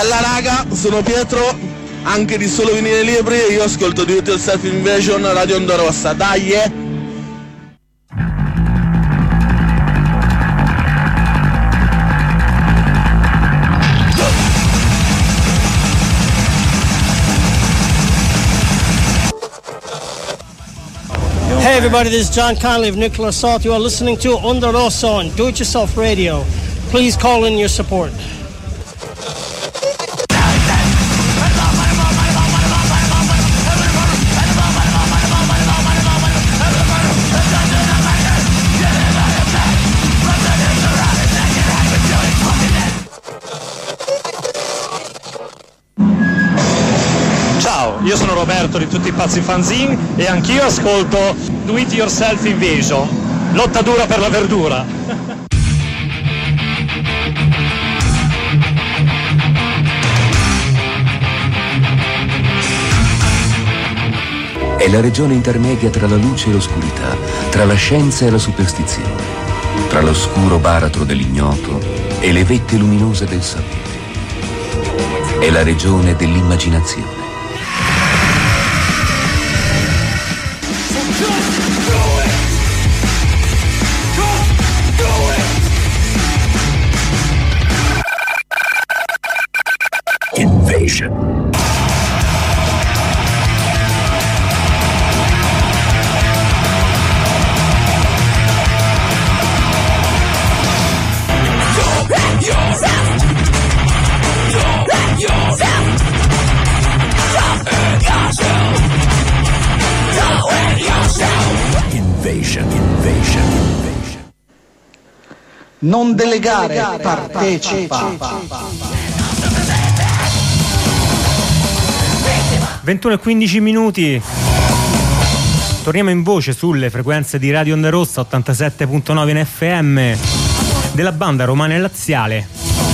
Bella raga, sono Pietro, anche di Solo Vinile Libri, io ascolto Do It Yourself Invasion, Radio Onda Rossa, dai Hey everybody, this is John Conley of Nuclear Assault. You are listening to Onda Rossa on Do It Yourself Radio. Please call in your support. Ciao, io sono Roberto di Tutti i Pazzi Fanzine e anch'io ascolto Do It Yourself Invasion, lotta dura per la verdura. È la regione intermedia tra la luce e l'oscurità, tra la scienza e la superstizione, tra l'oscuro baratro dell'ignoto e le vette luminose del sapere. È la regione dell'immaginazione. Invasion. Non delegare, partecipa. 21:15 minuti. Torniamo in voce sulle frequenze di Radio Onda Rossa 87.9 in FM della banda romana e laziale.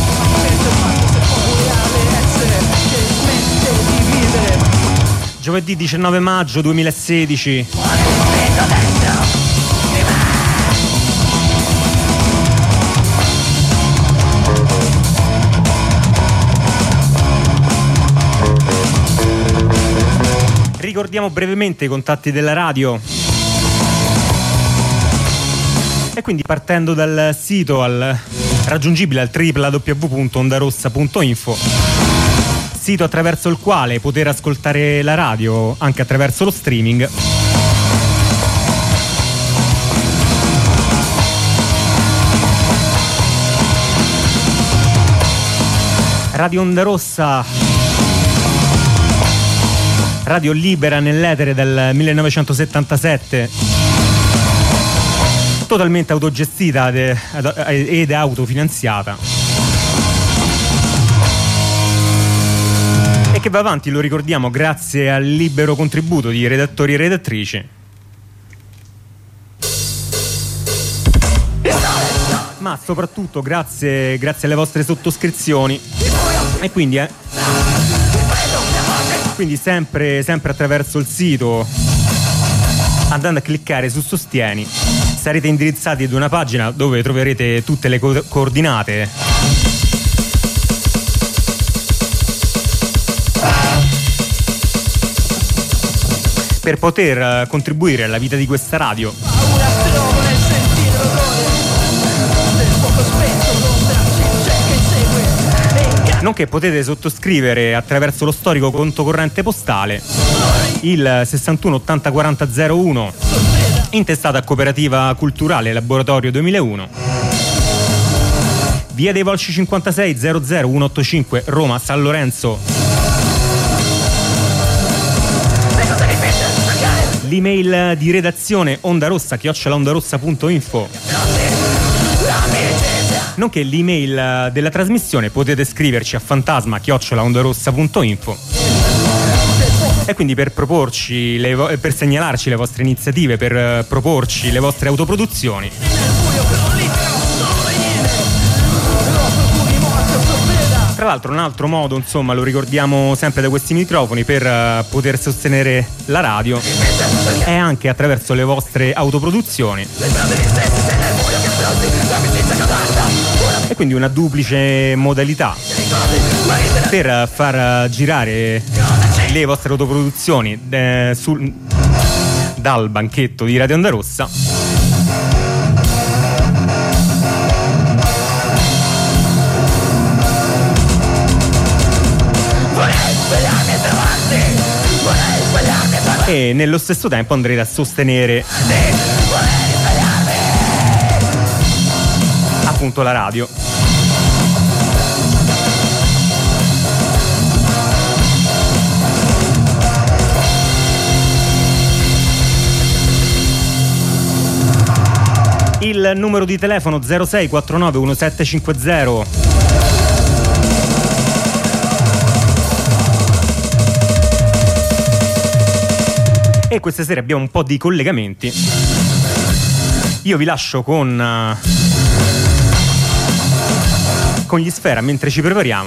Giovedì 19 maggio 2016. Ricordiamo brevemente i contatti della radio e quindi partendo dal sito raggiungibile al www.ondarossa.info, sito attraverso il quale poter ascoltare la radio anche attraverso lo streaming. Radio Onda Rossa, radio libera nell'etere del 1977, totalmente autogestita ed autofinanziata, e che va avanti, lo ricordiamo, grazie al libero contributo di redattori e redattrici, ma soprattutto grazie alle vostre sottoscrizioni. E quindi sempre attraverso il sito, andando a cliccare su Sostieni, sarete indirizzati ad una pagina dove troverete tutte le coordinate per poter contribuire alla vita di questa radio. Nonché potete sottoscrivere attraverso lo storico conto corrente postale il 61 80 40 01, intestato a Cooperativa Culturale Laboratorio 2001, via dei Volsci 56 00 185 Roma San Lorenzo. L'email di redazione ondarossa@ondarossa.info, nonché l'email della trasmissione. Potete scriverci a fantasma@ondarossa.info, e quindi per proporci per segnalarci le vostre iniziative, per proporci le vostre autoproduzioni. Tra l'altro un altro modo, insomma, lo ricordiamo sempre da questi microfoni, per poter sostenere la radio è anche attraverso le vostre autoproduzioni. e quindi una duplice modalità per far girare le vostre autoproduzioni dal banchetto di Radio Onda Rossa. E nello stesso tempo andrete a sostenere appunto la radio. Il numero di telefono 0649 1750. E questa sera abbiamo un po' di collegamenti. Io vi lascio con gli Sfera mentre ci prepariamo.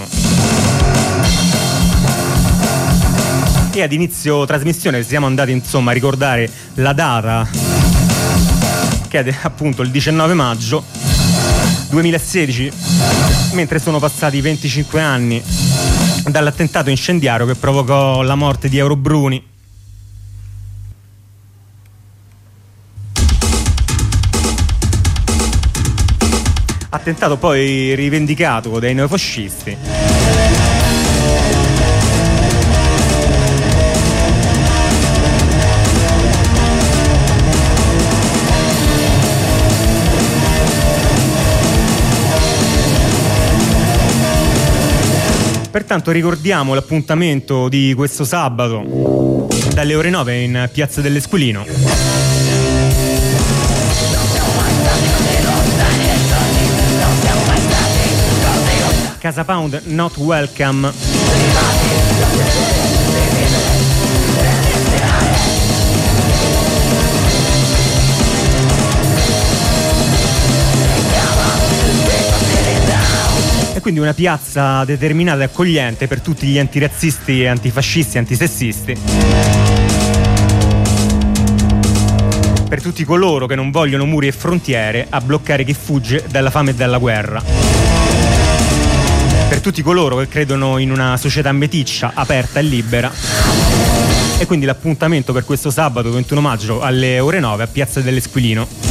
E ad inizio trasmissione siamo andati insomma a ricordare la data, che è appunto il 19 maggio 2016, mentre sono passati 25 anni dall'attentato incendiario che provocò la morte di Euro Bruni. Attentato poi rivendicato dai neofascisti. Pertanto ricordiamo l'appuntamento di questo sabato dalle ore 9 in Piazza dell'Esquilino. Casa Pound Not Welcome. E quindi una piazza determinata e accogliente per tutti gli antirazzisti, antifascisti, antisessisti. Per tutti coloro che non vogliono muri e frontiere a bloccare chi fugge dalla fame e dalla guerra. Per tutti coloro che credono in una società meticcia, aperta e libera. E quindi l'appuntamento per questo sabato 21 maggio alle ore 9 a Piazza dell'Esquilino.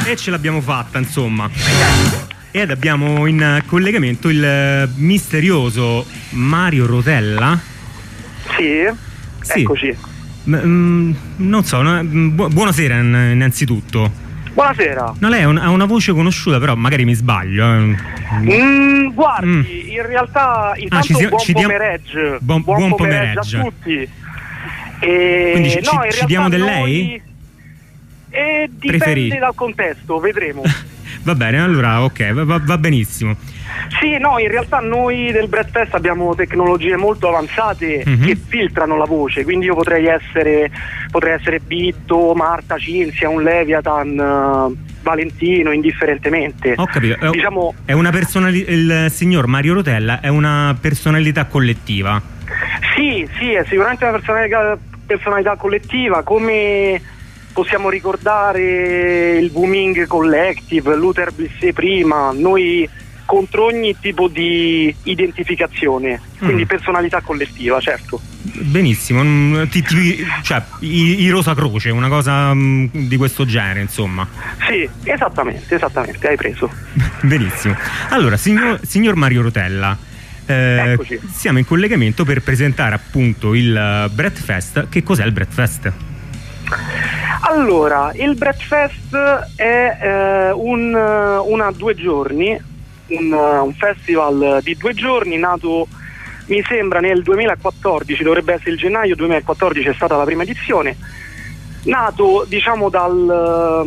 E ce l'abbiamo fatta, insomma. Ed abbiamo in collegamento il misterioso Mario Rotella. Sì, eccoci. Non so, buonasera innanzitutto. Buonasera. No, lei ha una voce conosciuta, però magari mi sbaglio. Guardi, in realtà intanto buon pomeriggio. Buon pomeriggio a tutti. Quindi ci diamo del lei? Dipende dal contesto, vedremo. Va bene, allora ok, va benissimo. Sì, no, in realtà noi del Breath Fest abbiamo tecnologie molto avanzate che filtrano la voce, quindi io potrei essere Bitto, Marta, Cinzia, un Leviathan, Valentino, indifferentemente. Ho capito, diciamo, è una il signor Mario Rotella è una personalità collettiva. Sì, è sicuramente una personalità collettiva, come possiamo ricordare il Booming Collective, Luther Blissé prima, noi contro ogni tipo di identificazione, quindi personalità collettiva, certo. Benissimo, cioè i Rosa Croce, una cosa di questo genere, insomma. Sì, esattamente, hai preso. Benissimo. Allora, signor Mario Rotella, siamo in collegamento per presentare appunto il Breath Fest. Che cos'è il Breath Fest? Allora, il Breath Fest è una 2 giorni, un festival di 2 giorni nato, mi sembra, nel 2014, dovrebbe essere il gennaio 2014, è stata la prima edizione, nato diciamo dal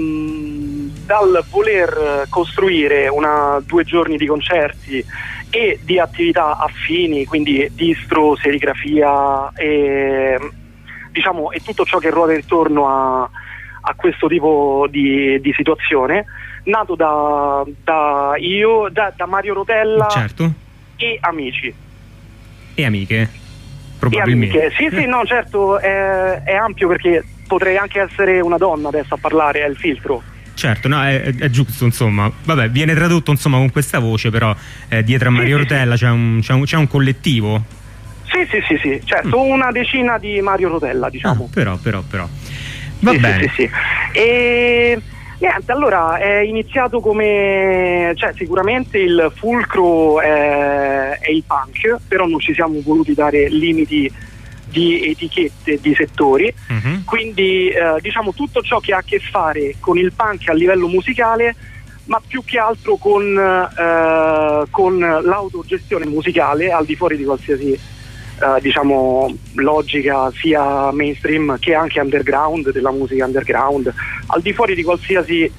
voler costruire 2 giorni di concerti e di attività affini, quindi distro, serigrafia e diciamo e tutto ciò che ruota intorno a questo tipo di situazione, nato da Mario Rotella, certo, e amici e amiche, probabilmente. E amiche. Sì, no, certo, è ampio, perché potrei anche essere una donna adesso a parlare, è il filtro. Certo, no, è giusto, insomma. Vabbè, viene tradotto insomma con questa voce, però dietro a Mario Rotella c'è un collettivo. Sì, certo, una decina di Mario Rotella, diciamo. Però. Va bene. Sì. E niente, allora è iniziato come, cioè sicuramente il fulcro è il punk, però non ci siamo voluti dare limiti di etichette, di settori, quindi diciamo tutto ciò che ha a che fare con il punk a livello musicale, ma più che altro con l'autogestione musicale al di fuori di qualsiasi diciamo logica sia mainstream che anche underground, della musica underground, al di fuori di qualsiasi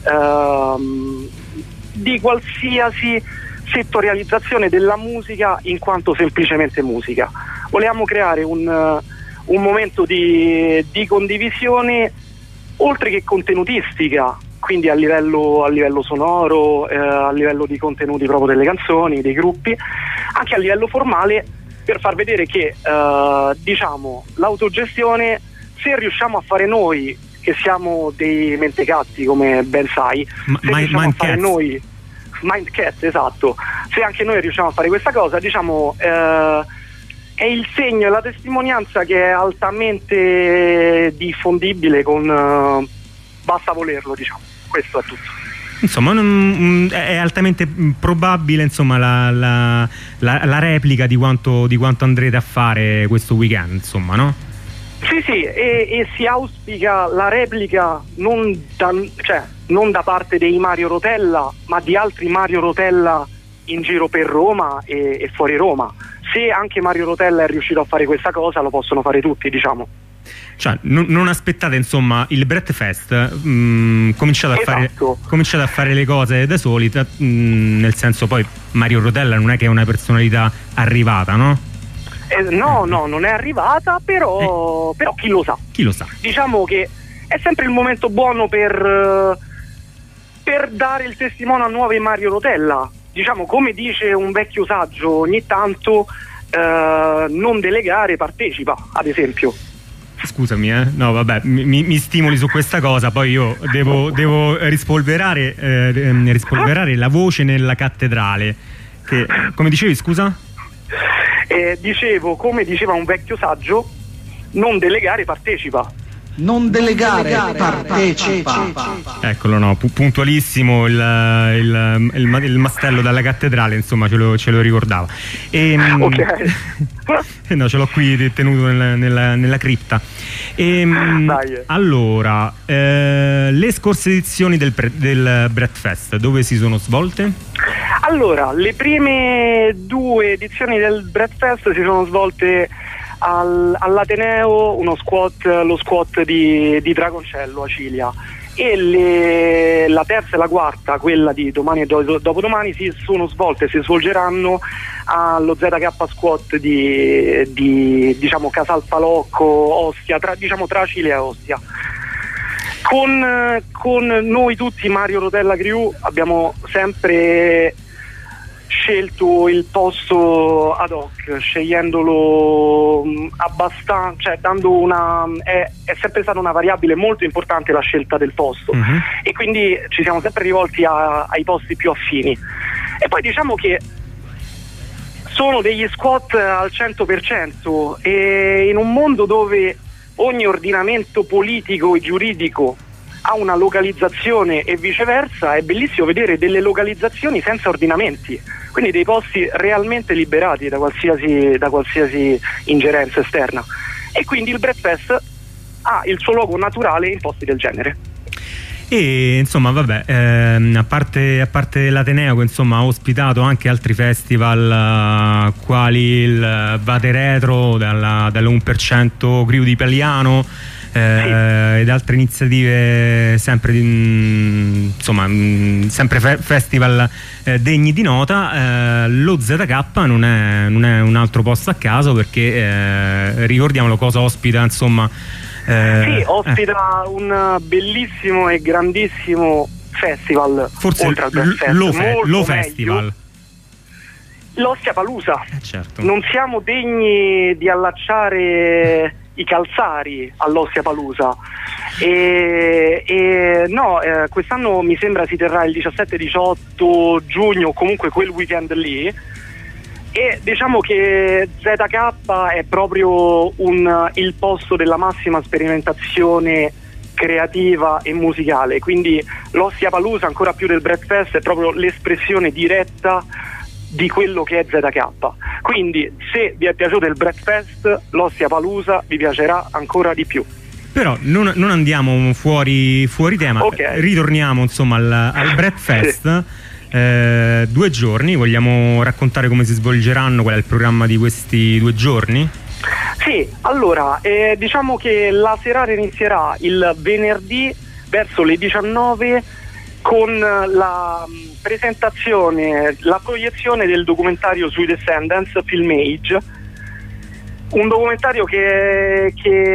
settorializzazione della musica in quanto semplicemente musica. Volevamo creare un momento di condivisione, oltre che contenutistica, quindi a livello sonoro, a livello di contenuti proprio delle canzoni, dei gruppi, anche a livello formale, per far vedere che diciamo l'autogestione, se riusciamo a fare noi, che siamo dei mentecatti come ben sai, se riusciamo a fare noi Mindcat, esatto, se anche noi riusciamo a fare questa cosa, diciamo è il segno e la testimonianza che è altamente diffondibile, con basta volerlo, diciamo. Questo è tutto. Insomma, è altamente probabile, insomma, la replica di quanto andrete a fare questo weekend, insomma, no? Sì, e si auspica la replica non da parte dei Mario Rotella, ma di altri Mario Rotella in giro per Roma e fuori Roma. Se anche Mario Rotella è riuscito a fare questa cosa, lo possono fare tutti, diciamo. Cioè, non aspettate, insomma, il Breath Fest, cominciate a fare le cose da soli, nel senso, poi Mario Rotella non è che è una personalità arrivata, no? No, non è arrivata, però chi lo sa. Chi lo sa. Diciamo che è sempre il momento buono per dare il testimone a nuovi Mario Rotella. Diciamo, come dice un vecchio saggio, ogni tanto non delegare, partecipa, ad esempio. Scusami, no, vabbè, mi stimoli su questa cosa, poi io devo rispolverare la voce nella cattedrale. Che, come dicevi, scusa? Dicevo, come diceva un vecchio saggio, non delegare, partecipa. Non delegare, partecipa. Eccolo, no, puntualissimo il mastello dalla cattedrale, insomma, ce lo ricordava. Ok. No, ce l'ho qui tenuto nella cripta. Allora, le scorse edizioni del Breadfest, dove si sono svolte? Allora, le prime 2 edizioni del Breadfest si sono svolte all'Ateneo, lo squat di Dragoncello, Acilia, e la terza e la quarta, quella di domani e dopodomani, si svolgeranno allo ZK Squat di diciamo Casalfalocco, Ostia, tra Acilia e Ostia. Con noi tutti, Mario Rotella Crew, abbiamo sempre scelto il posto ad hoc, scegliendolo abbastanza, cioè dando è sempre stata una variabile molto importante la scelta del posto, e quindi ci siamo sempre rivolti ai posti più affini. E poi diciamo che sono degli squat al 100%, e in un mondo dove ogni ordinamento politico e giuridico ha una localizzazione e viceversa, è bellissimo vedere delle localizzazioni senza ordinamenti, quindi dei posti realmente liberati da qualsiasi ingerenza esterna, e quindi il Breadfest ha il suo luogo naturale in posti del genere. E insomma, vabbè, a parte l'Ateneo, che insomma ha ospitato anche altri festival quali il Vate Retro dall'1% Crew di Paliano, ed altre iniziative sempre sempre festival degni di nota, lo ZK non è un altro posto a caso, perché ricordiamolo cosa ospita, insomma. Sì, ospita un bellissimo e grandissimo festival, forse oltre al lo festival, l'Ostiapalooza. Certo. Non siamo degni di allacciare i calzari all'Ostiapalooza, quest'anno mi sembra si terrà il 17-18 giugno, comunque quel weekend lì, e diciamo che ZK è proprio il posto della massima sperimentazione creativa e musicale, quindi l'Ostiapalooza, ancora più del Breadfest, è proprio l'espressione diretta di quello che è ZK. Quindi se vi è piaciuto il Breadfest, l'Ostiapalooza vi piacerà ancora di più. Però non andiamo fuori tema, okay. Ritorniamo insomma al Breadfest. Sì. 2 giorni, vogliamo raccontare come si svolgeranno, qual è il programma di questi 2 giorni? Sì, allora diciamo che la serata inizierà il venerdì verso le 19 con la presentazione, la proiezione del documentario sui Descendants, Filmage, un documentario che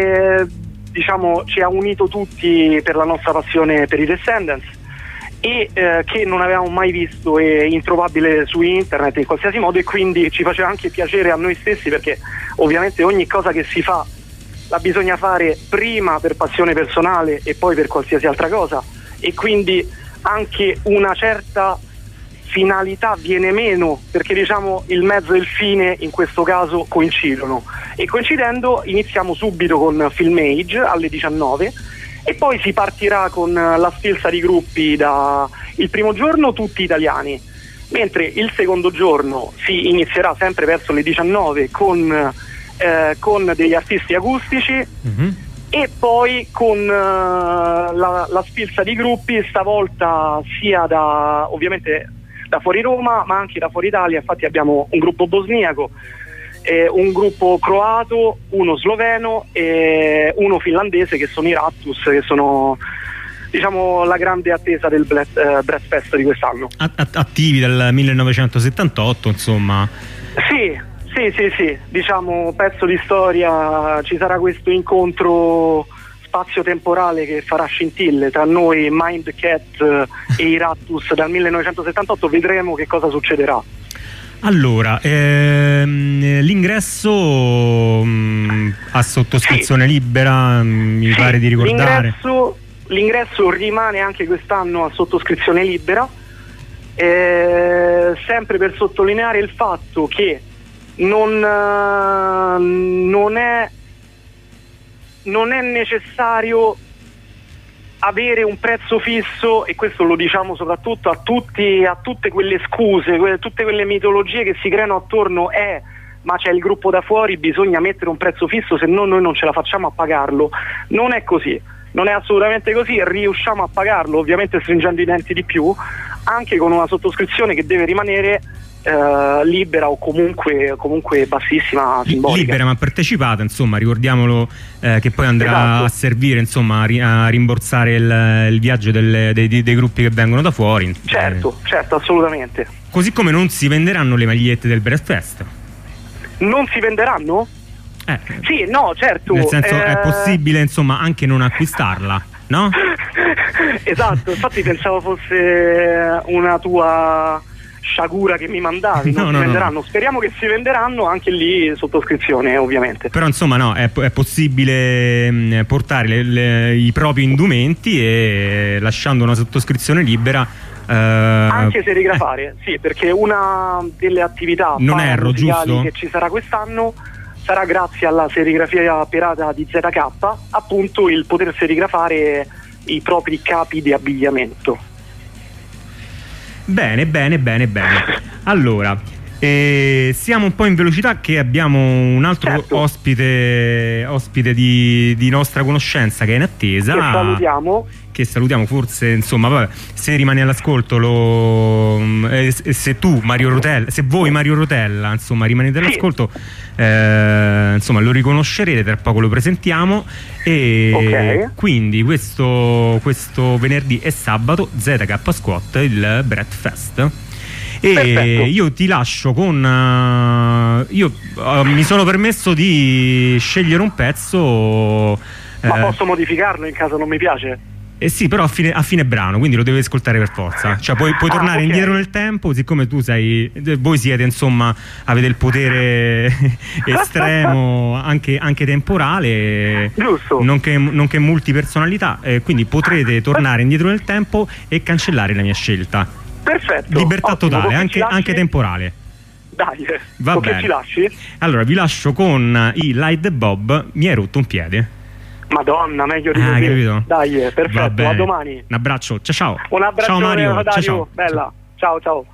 diciamo ci ha unito tutti per la nostra passione per i Descendants, e che non avevamo mai visto, e introvabile su internet in qualsiasi modo, e quindi ci faceva anche piacere a noi stessi, perché ovviamente ogni cosa che si fa la bisogna fare prima per passione personale e poi per qualsiasi altra cosa, e quindi anche una certa finalità viene meno, perché diciamo il mezzo e il fine in questo caso coincidono, e coincidendo iniziamo subito con Filmage alle 19, e poi si partirà con la sfilza di gruppi. Il primo giorno tutti italiani, mentre il secondo giorno si inizierà sempre verso le 19 con degli artisti acustici, e poi con la sfilza di gruppi, stavolta sia ovviamente da fuori Roma ma anche da fuori Italia. Infatti abbiamo un gruppo bosniaco, un gruppo croato, uno sloveno e uno finlandese, che sono i Rattus, che sono diciamo la grande attesa del Breadfest di quest'anno. Attivi dal 1978, insomma. Sì, diciamo pezzo di storia. Ci sarà questo incontro spazio-temporale che farà scintille tra noi, Mindcat e i Rattus dal 1978. Vedremo che cosa succederà. Allora, l'ingresso a sottoscrizione libera, mi pare di ricordare. L'ingresso rimane anche quest'anno a sottoscrizione libera, sempre per sottolineare il fatto che non è non è necessario avere un prezzo fisso, e questo lo diciamo soprattutto a tutte quelle scuse, tutte quelle mitologie che si creano attorno, ma c'è il gruppo da fuori, bisogna mettere un prezzo fisso, se no noi non ce la facciamo a pagarlo. Non è così, non è assolutamente così, riusciamo a pagarlo ovviamente stringendo i denti di più, anche con una sottoscrizione che deve rimanere libera o comunque bassissima, simbolica. Libera ma partecipata, insomma, ricordiamolo, che poi andrà a servire, insomma, a rimborsare il viaggio dei gruppi che vengono da fuori. Certo, assolutamente. Così come non si venderanno le magliette del Breakfast. Non si venderanno? Sì, no, certo. Nel senso, è possibile, insomma, anche non acquistarla, no? Esatto, infatti pensavo fosse una tua sciagura che mi mandavi. Non si venderanno. Speriamo che si venderanno, anche lì sottoscrizione ovviamente. Però insomma no, è possibile portare i propri indumenti e lasciando una sottoscrizione libera anche serigrafare, sì, perché una delle attività musicali che ci sarà quest'anno sarà grazie alla serigrafia pirata di ZK, appunto il poter serigrafare i propri capi di abbigliamento. Bene. Allora, siamo un po' in velocità, che abbiamo un altro ospite di nostra conoscenza che è in attesa. Che salutiamo, forse, insomma, vabbè, se rimani all'ascolto se voi Mario Rotella, insomma, rimanete all'ascolto, insomma, lo riconoscerete, tra poco lo presentiamo. E quindi questo venerdì e sabato ZK Squat, il Breakfast. E io ti lascio con io mi sono permesso di scegliere un pezzo, ma posso modificarlo in caso non mi piace? Sì, però a fine brano, quindi lo devi ascoltare per forza. Cioè puoi tornare indietro nel tempo, siccome voi siete, insomma, avete il potere estremo, anche temporale, giusto, nonché multipersonalità, quindi potrete tornare indietro nel tempo e cancellare la mia scelta. Perfetto. Libertà totale, anche temporale. Dai, va bene. Ci lasci? Allora vi lascio con i Light the Bob, Mi hai rotto un piede. Madonna, meglio di così. Capito? Dai, perfetto, a domani. Un abbraccio, ciao. Un abbraccio, ciao Mario, ciao. Bella, ciao.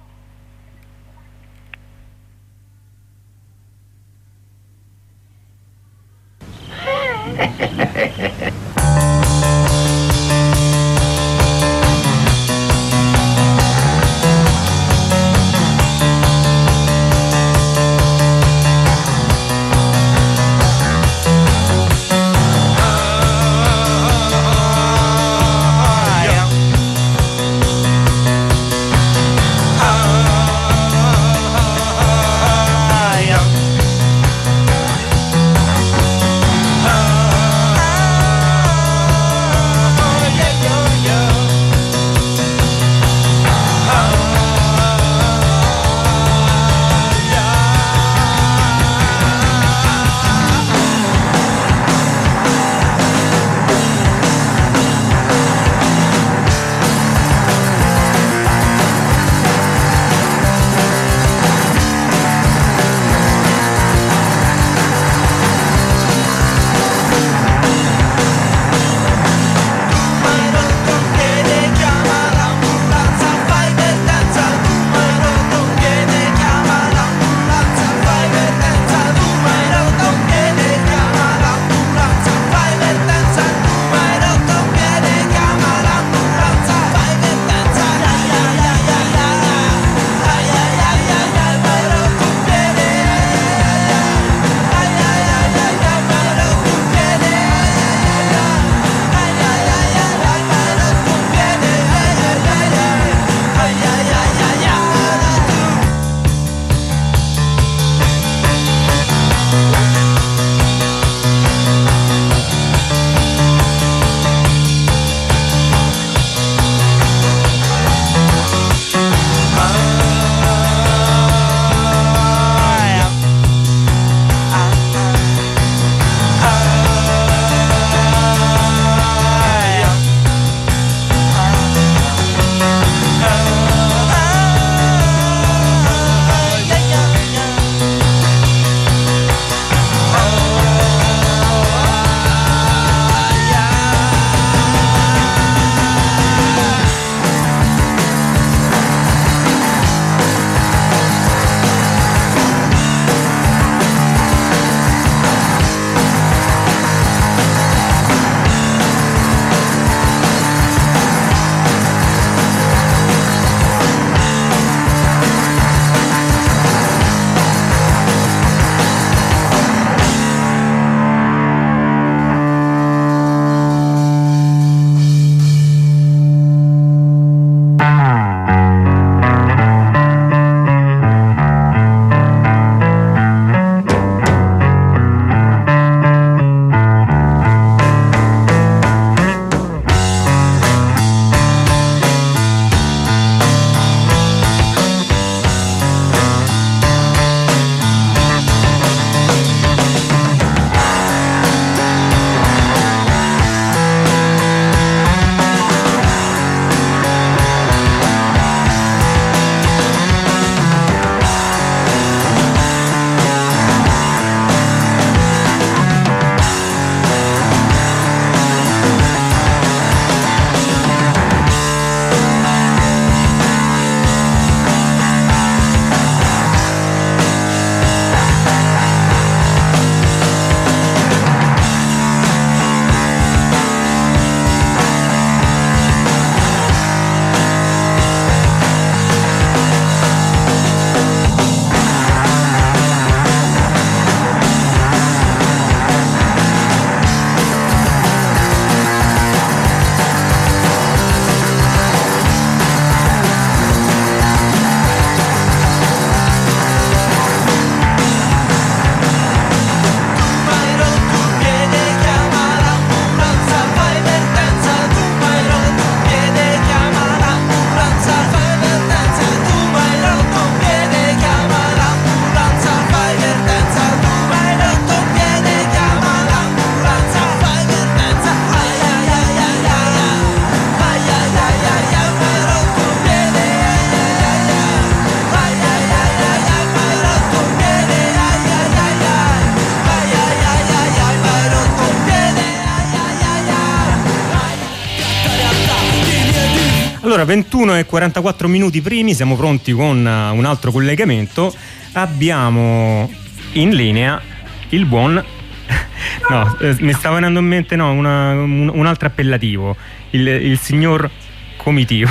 Allora, 21 e 44 minuti primi, siamo pronti con un altro collegamento. Abbiamo in linea il buon... No, mi stava venendo in mente un altro appellativo, il signor Comitivo.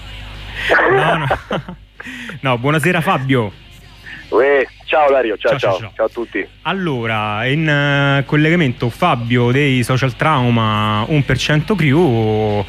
No, buonasera Fabio. Ciao Dario, ciao a tutti. Allora, in collegamento Fabio dei Social Trauma 1% Crew,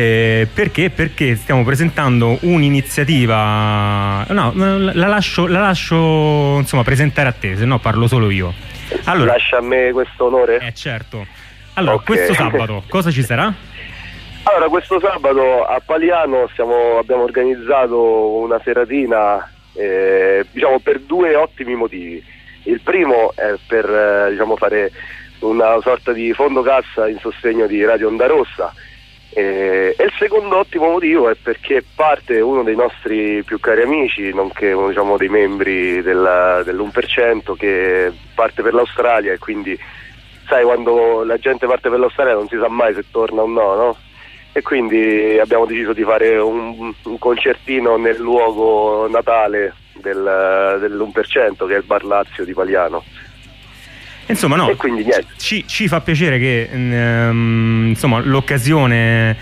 perché stiamo presentando un'iniziativa. No, la lascio insomma presentare a te, se no parlo solo io. Allora, lascia a me questo onore? Certo. Allora, okay. Questo sabato cosa ci sarà? Allora, questo sabato a Paliano abbiamo organizzato una seratina, diciamo, per due ottimi motivi. Il primo è per diciamo, fare una sorta di fondo cassa in sostegno di Radio Onda Rossa, e il secondo ottimo motivo è perché parte uno dei nostri più cari amici, nonché uno, diciamo, dei membri dell'1%, che parte per l'Australia, e quindi sai, quando la gente parte per l'Australia non si sa mai se torna o no? E quindi abbiamo deciso di fare un concertino nel luogo natale dell'1%, che è il Bar Lazio di Paliano. Insomma, no, e quindi niente. Ci fa piacere che insomma, l'occasione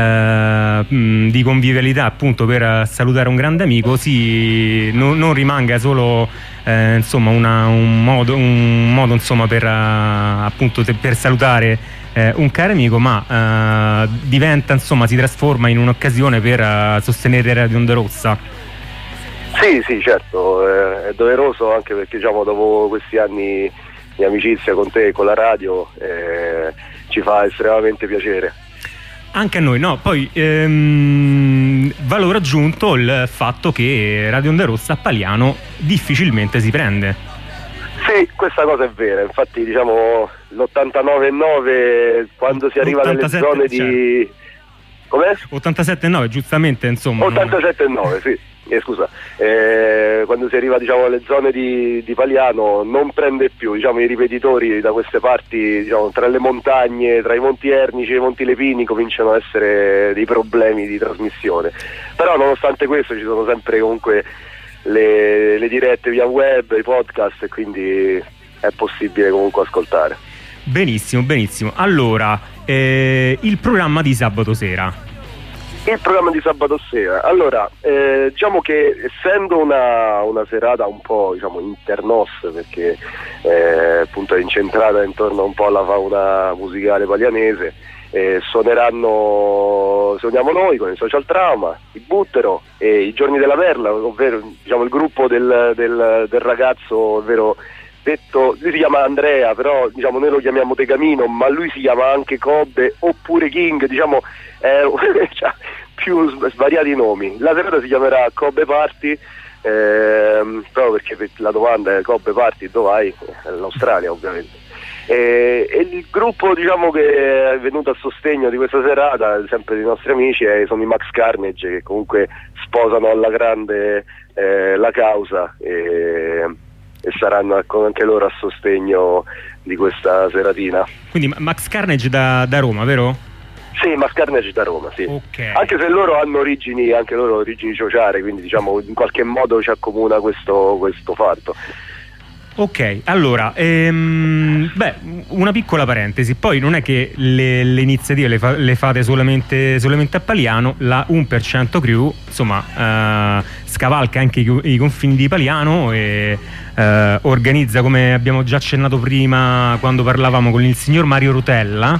di convivialità, appunto, per salutare un grande amico non rimanga solo insomma, un modo insomma, per appunto per salutare un caro amico, ma diventa, insomma, si trasforma in un'occasione per sostenere Radio Onda Rossa. Sì, certo, è doveroso, anche perché, diciamo, dopo questi anni di amicizia con te e con la radio, ci fa estremamente piacere. Anche a noi, no? Poi valore aggiunto il fatto che Radio Onda Rossa a Paliano difficilmente si prende. Sì, questa cosa è vera, infatti, diciamo, l'89,9 quando si arriva nelle zone di... Certo. Com'è? 87,9, giustamente, insomma. 87,9, sì. Scusa, quando si arriva, diciamo, alle zone di Paliano non prende più, diciamo, i ripetitori da queste parti, diciamo, tra le montagne, tra i Monti Ernici e i Monti Lepini, cominciano a essere dei problemi di trasmissione. Però nonostante questo ci sono sempre comunque le dirette via web, i podcast, e quindi è possibile comunque ascoltare. Benissimo. Allora, il programma di sabato sera. Il programma di sabato sera, allora, diciamo che essendo una serata un po', diciamo, internos, perché appunto è incentrata intorno un po' alla fauna musicale palianese, suoniamo noi con i Social Trauma, i Buttero e i Giorni della Perla, ovvero, diciamo, il gruppo del ragazzo, ovvero detto, lui si chiama Andrea, però, diciamo, noi lo chiamiamo Tegamino, ma lui si chiama anche Cobbe oppure King, diciamo, cioè, più svariati nomi. La serata si chiamerà Cobbe Party, proprio perché la domanda è: Cobbe Party, dove vai? L'Australia, ovviamente. E il gruppo, diciamo, che è venuto a sostegno di questa serata, sempre dei nostri amici, sono i Max Carnage, che comunque sposano alla grande la causa, e saranno anche loro a sostegno di questa seratina. Quindi Max Carnage da Roma, vero? Sì, Max Carnage da Roma, sì. Okay. Anche se loro hanno origini sociali, quindi, diciamo, in qualche modo ci accomuna questo fatto. Ok, allora, una piccola parentesi, poi non è che le iniziative le fate solamente a Paliano, la 1% Crew, insomma, scavalca anche i confini di Paliano e organizza, come abbiamo già accennato prima quando parlavamo con il signor Mario Rutella,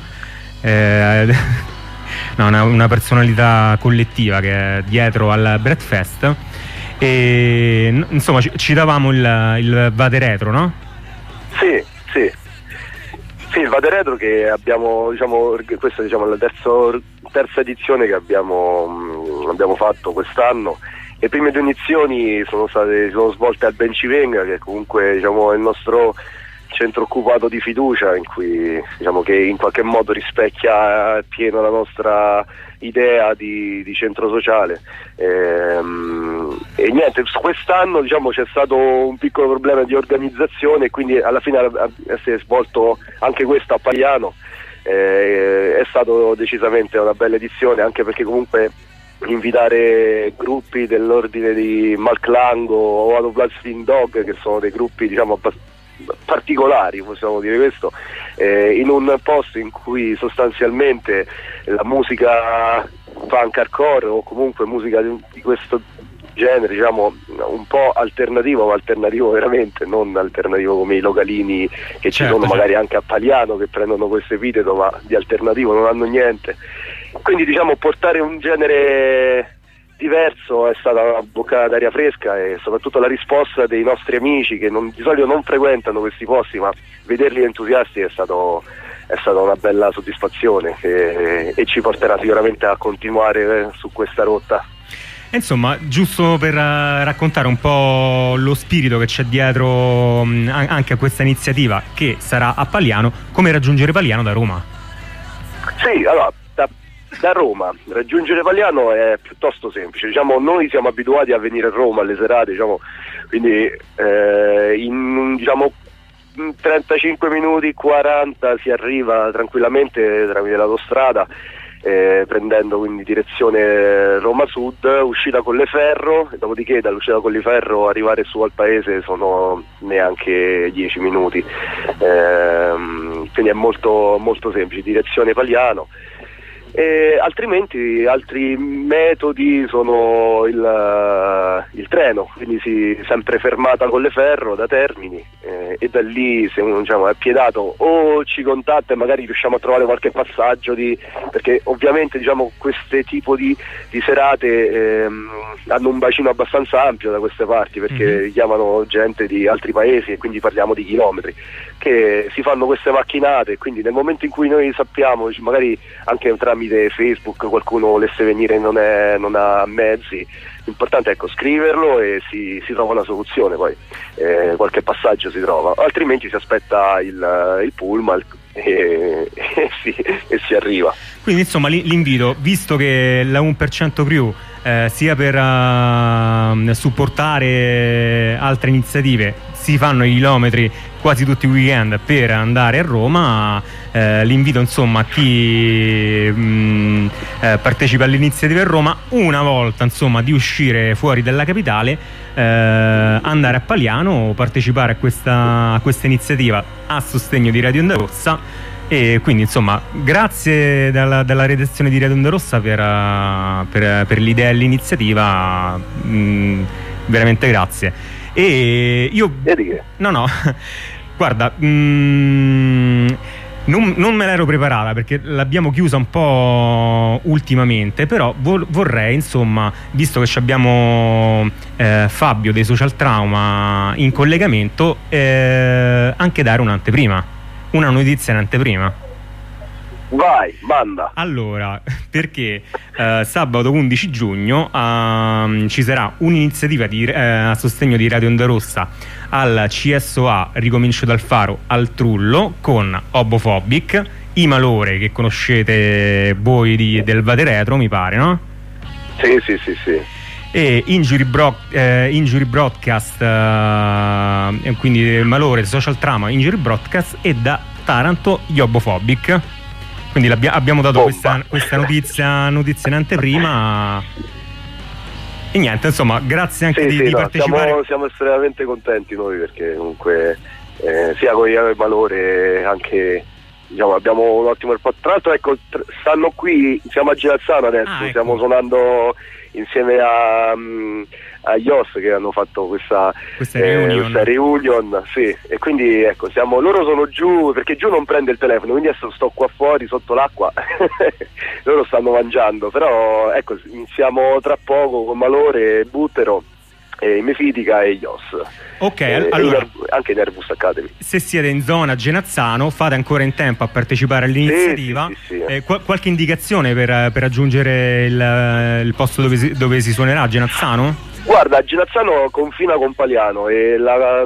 una personalità collettiva che è dietro al Breakfast. E insomma ci davamo il Vade Retro, no? Sì, il Vade Retro, che abbiamo, diciamo, questa è, diciamo, la terza edizione che abbiamo fatto quest'anno. Le prime due edizioni sono svolte al Bencivenga, che comunque, diciamo, è il nostro centro occupato di fiducia, in cui, diciamo, che in qualche modo rispecchia pieno la nostra idea di centro sociale, e niente, quest'anno, diciamo, c'è stato un piccolo problema di organizzazione, e quindi alla fine si è svolto anche questo a Paliano. È stato decisamente una bella edizione, anche perché comunque invitare gruppi dell'ordine di Malclango o Autoblasting Dog, che sono dei gruppi diciamo particolari, possiamo dire questo, in un posto in cui sostanzialmente la musica punk hardcore o comunque musica di questo genere, diciamo un po' alternativo, ma alternativo veramente, non alternativo come i localini che ci sono magari anche a Paliano, che prendono questo epiteto ma di alternativo non hanno niente. Quindi diciamo portare un genere diverso è stata una boccata d'aria fresca, e soprattutto la risposta dei nostri amici che di solito non frequentano questi posti, ma vederli entusiasti è stata una bella soddisfazione, e ci porterà sicuramente a continuare su questa rotta. Insomma, giusto per raccontare un po' lo spirito che c'è dietro anche a questa iniziativa, che sarà a Paliano, come raggiungere Paliano da Roma? Sì, allora, da Roma raggiungere Paliano è piuttosto semplice, diciamo noi siamo abituati a venire a Roma alle serate, diciamo, quindi in 35 minuti 40 si arriva tranquillamente tramite l'autostrada, prendendo quindi direzione Roma Sud, uscita Colleferro, dopodiché dall'uscita Colleferro arrivare su al paese sono neanche 10 minuti, quindi è molto, molto semplice, direzione Paliano. Altrimenti altri metodi sono il treno, quindi sempre fermata Colleferro da Termini, e da lì se uno diciamo, è piedato o ci contatta e magari riusciamo a trovare qualche passaggio perché ovviamente diciamo queste tipo di serate hanno un bacino abbastanza ampio da queste parti, perché chiamano gente di altri paesi e quindi parliamo di chilometri che si fanno queste macchinate, quindi nel momento in cui noi sappiamo, magari anche tramite Facebook qualcuno volesse venire e non ha mezzi, l'importante è scriverlo e si trova una soluzione, poi qualche passaggio si trova, altrimenti si aspetta il pullman e si arriva. Quindi insomma l'invito, visto che la 1% Crew sia per supportare altre iniziative, si fanno i chilometri quasi tutti i weekend per andare a Roma, l'invito insomma a chi partecipa all'iniziativa a Roma, una volta insomma di uscire fuori dalla capitale, andare a Paliano, partecipare a questa iniziativa a sostegno di Radio Onda Rossa. E quindi insomma grazie dalla redazione di Radio Onda Rossa per l'idea e l'iniziativa, veramente grazie. E io no guarda, non me l'ero preparata perché l'abbiamo chiusa un po' ultimamente, però vorrei insomma, visto che abbiamo Fabio dei Social Trauma in collegamento, anche dare un'anteprima, una notizia in anteprima. Vai, manda. Allora, perché sabato 11 giugno ci sarà un'iniziativa a sostegno di Radio Onda Rossa al CSOA Ricomincio dal Faro al Trullo, con Obofobic, I Malore, che conoscete voi del Vade Retro, mi pare, no? Sì. E Injury Broadcast, quindi Malore, Social Trauma, Injury Broadcast, e da Taranto gli Obofobic. Quindi abbiamo dato questa notizia in anteprima, e niente, insomma, grazie anche di partecipare. Siamo estremamente contenti noi, perché comunque sia con i Malore anche diciamo abbiamo un ottimo rapporto. Tra l'altro stanno qui, siamo a Genazzano adesso, stiamo suonando insieme a Ios, che hanno fatto questa reunion, sì, e quindi loro sono giù, perché giù non prende il telefono, quindi adesso sto qua fuori sotto l'acqua loro stanno mangiando, però iniziamo tra poco con Malore, Buttero, Mefitica e Ios. Ok, allora anche Nervous Academy. Se siete in zona Genazzano, fate ancora in tempo a partecipare all'iniziativa. Sì. Qualche indicazione per raggiungere il posto dove si suonerà a Genazzano? Guarda, Genazzano confina con Paliano e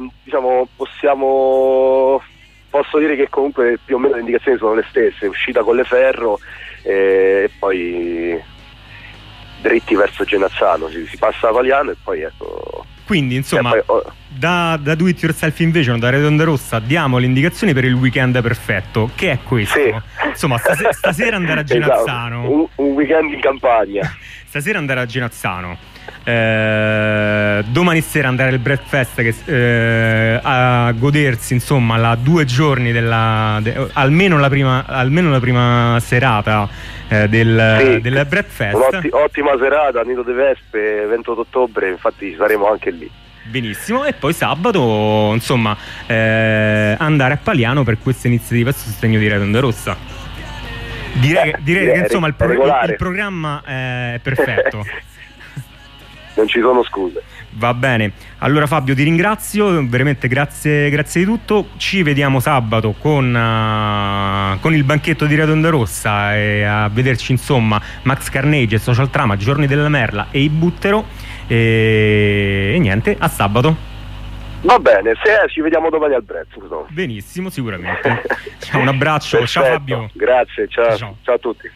posso dire che comunque più o meno le indicazioni sono le stesse: uscita Colleferro e poi dritti verso Genazzano, si passa a Paliano e poi Quindi insomma da Do It Yourself Invasion, da Radio Onda Rossa, diamo le indicazioni per il weekend perfetto, che è questo. Sì. Insomma, stasera andare a Genazzano. Esatto. Un weekend in campagna. Stasera andare a Genazzano, domani sera andare al Breakfast, a godersi insomma 2 giorni almeno la prima serata del Breakfast. Un'ottima serata, Nido de Vespe, 28 ottobre, infatti saremo anche lì. Benissimo, e poi sabato insomma andare a Paliano per questa iniziativa a sostegno di Radio Onda Rossa. Direi che insomma il programma è perfetto. Non ci sono scuse. Va bene, allora Fabio ti ringrazio, veramente grazie di tutto. Ci vediamo sabato con il banchetto di Radio Onda Rossa e a vederci insomma Max Carnage, Social Trama, Giorni della Merla e i Buttero e niente, a sabato. Va bene, se ci vediamo domani al prezzo. Benissimo, sicuramente. Ciao, un abbraccio. Perfetto. Ciao Fabio. Grazie, ciao a tutti.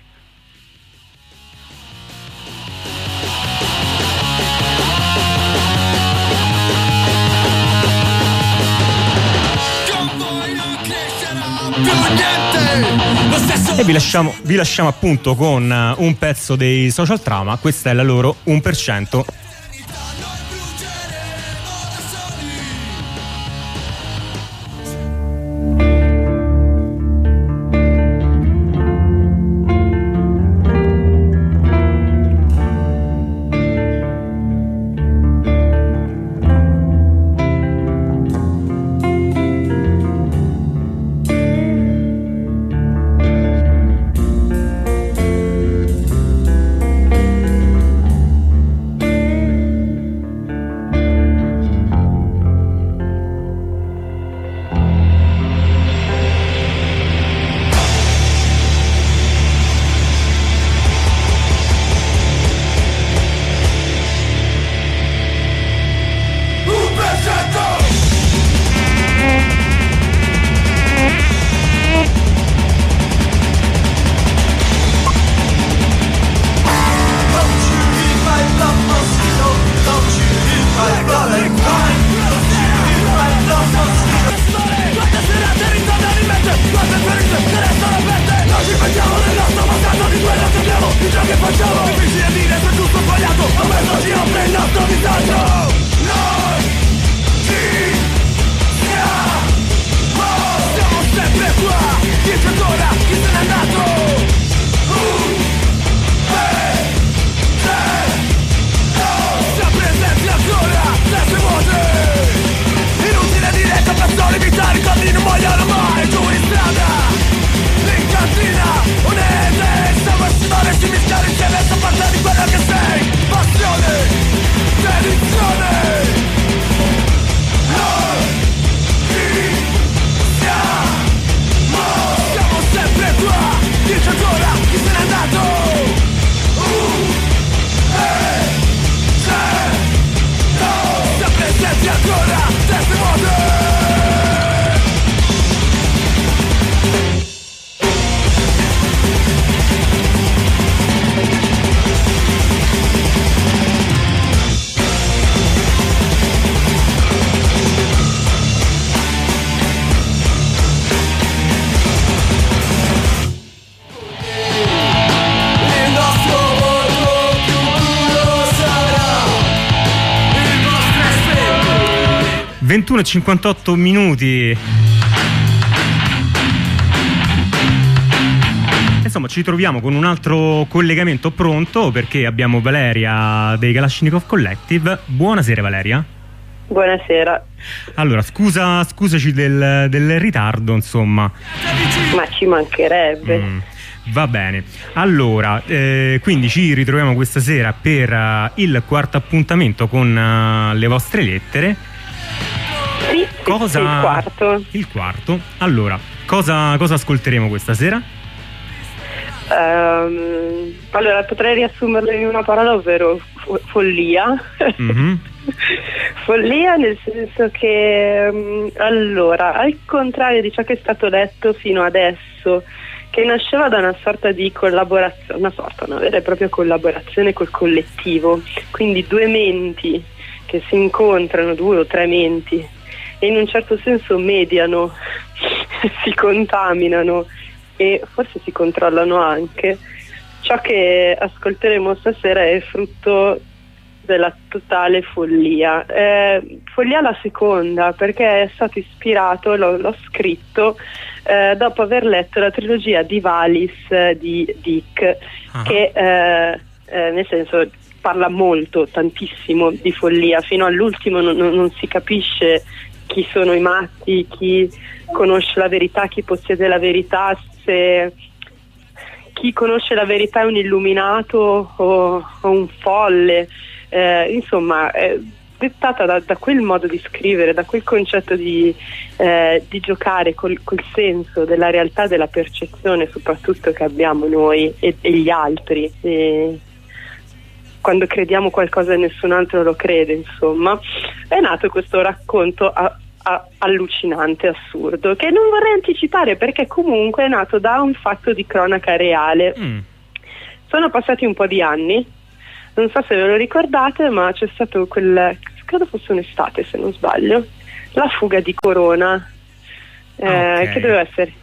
E vi lasciamo appunto con un pezzo dei Social Trama. Questa è la loro 1%. e 58 minuti. Insomma, ci troviamo con un altro collegamento pronto perché abbiamo Valeria dei Kalashnikov Collective. Buonasera Valeria. Buonasera. Allora, scusaci del ritardo, insomma. Ma ci mancherebbe. Va bene. Allora, quindi ci ritroviamo questa sera per il quarto appuntamento con le vostre lettere. Sì, il quarto. Allora, cosa ascolteremo questa sera? Allora, potrei riassumerlo in una parola, ovvero follia. Mm-hmm. Follia nel senso che, allora, al contrario di ciò che è stato detto fino adesso, che nasceva da una sorta di collaborazione, una vera e propria collaborazione col collettivo, quindi due menti che si incontrano 2 o 3 menti e in un certo senso mediano, si contaminano e forse si controllano anche, ciò che ascolteremo stasera è frutto della totale follia. Follia la seconda, perché è stato ispirato, l'ho scritto dopo aver letto la trilogia di Valis di Dick, che nel senso parla molto, tantissimo di follia, fino all'ultimo non si capisce chi sono i matti, chi conosce la verità, chi possiede la verità, se chi conosce la verità è un illuminato o un folle. Insomma, è dettata da quel modo di scrivere, da quel concetto di giocare col senso della realtà, della percezione soprattutto che abbiamo noi e gli altri. Quando crediamo qualcosa e nessun altro lo crede, insomma, è nato questo racconto allucinante, assurdo, che non vorrei anticipare perché comunque è nato da un fatto di cronaca reale. Sono passati un po' di anni, non so se ve lo ricordate, ma c'è stato credo fosse un'estate se non sbaglio, la fuga di Corona, che doveva essere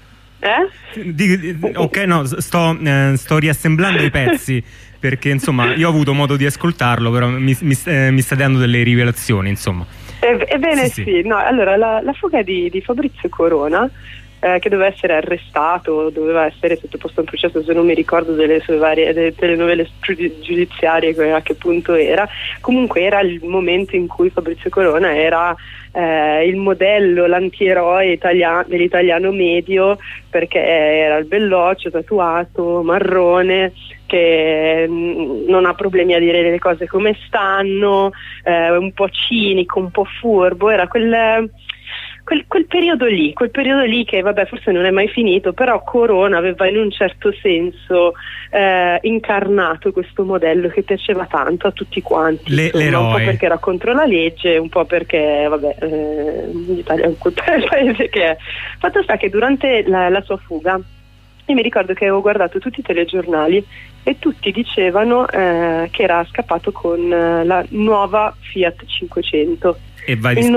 ok, no, sto riassemblando i pezzi perché insomma io ho avuto modo di ascoltarlo, però mi sta dando delle rivelazioni, insomma. Ebbene sì. No, allora la fuga di Fabrizio Corona, che doveva essere arrestato, doveva essere sottoposto a un processo, se non mi ricordo delle sue varie telenovele giudiziarie a che punto era. Comunque era il momento in cui Fabrizio Corona era il modello, l'antieroe dell'italiano medio, perché era il belloccio, tatuato, marrone, che non ha problemi a dire le cose come stanno, un po' cinico, un po' furbo. Era quel periodo lì che vabbè forse non è mai finito, però Corona aveva in un certo senso incarnato questo modello che piaceva tanto a tutti quanti, insomma, un po' perché era contro la legge, un po' perché vabbè l'Italia è un paese che è. Fatto sta che durante la sua fuga io mi ricordo che avevo guardato tutti i telegiornali e tutti dicevano che era scappato con la nuova Fiat 500, il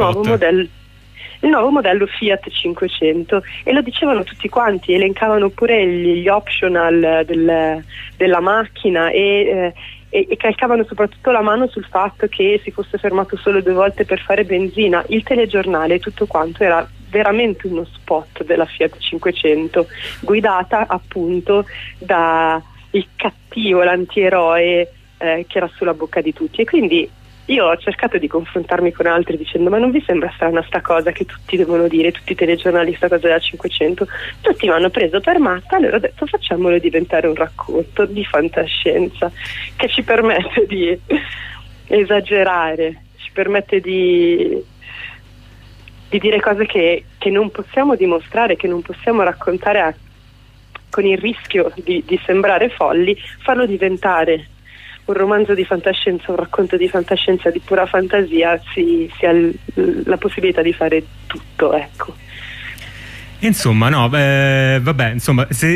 nuovo modello Fiat 500, e lo dicevano tutti quanti, elencavano pure gli optional della macchina e calcavano soprattutto la mano sul fatto che si fosse fermato solo 2 volte per fare benzina. Il telegiornale, tutto quanto, era veramente uno spot della Fiat 500, guidata appunto da il cattivo, l'antieroe che era sulla bocca di tutti. E quindi io ho cercato di confrontarmi con altri dicendo: ma non vi sembra strana sta cosa che tutti devono dire, tutti i telegiornali, sta cosa della 500? Tutti mi hanno preso per matta, allora ho detto facciamolo diventare un racconto di fantascienza che ci permette di esagerare, ci permette di dire cose che non possiamo dimostrare, che non possiamo raccontare con il rischio di sembrare folli, farlo diventare un romanzo di fantascienza, un racconto di fantascienza di pura fantasia, si ha la possibilità di fare tutto, ecco. Insomma, no, vabbè, insomma, se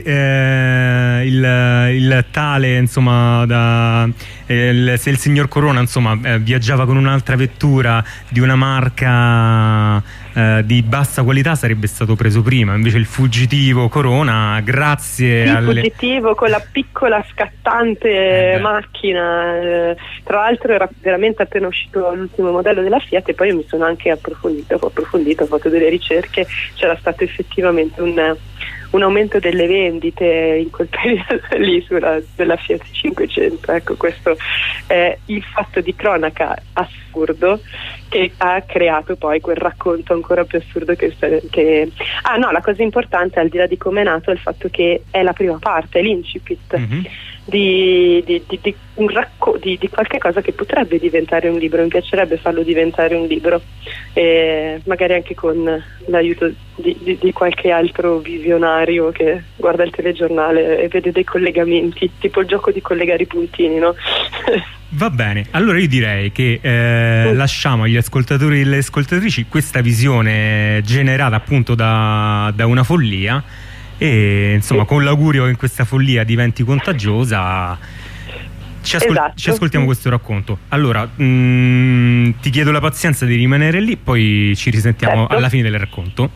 il tale, insomma, se il signor Corona, insomma, viaggiava con un'altra vettura di una marca di bassa qualità, sarebbe stato preso prima. Invece il fuggitivo Corona, grazie fuggitivo con la piccola scattante macchina, tra l'altro era veramente appena uscito l'ultimo modello della Fiat, e poi io mi sono anche approfondito, ho fatto delle ricerche, c'era stato effettivamente un aumento delle vendite in quel periodo lì della Fiat 500. Ecco, questo è il fatto di cronaca assurdo che ha creato poi quel racconto ancora più assurdo che no, la cosa importante, al di là di come è nato, è il fatto che è la prima parte, è l'incipit di qualche cosa che potrebbe diventare un libro. Mi piacerebbe farlo diventare un libro, magari anche con l'aiuto di qualche altro visionario che guarda il telegiornale e vede dei collegamenti, tipo il gioco di collegare i puntini, no? Va bene, allora io direi che lasciamo agli ascoltatori e alle ascoltatrici questa visione generata appunto da una follia, e insomma con l'augurio che in questa follia diventi contagiosa ci ascoltiamo questo racconto. Allora, ti chiedo la pazienza di rimanere lì, poi ci risentiamo alla fine del racconto.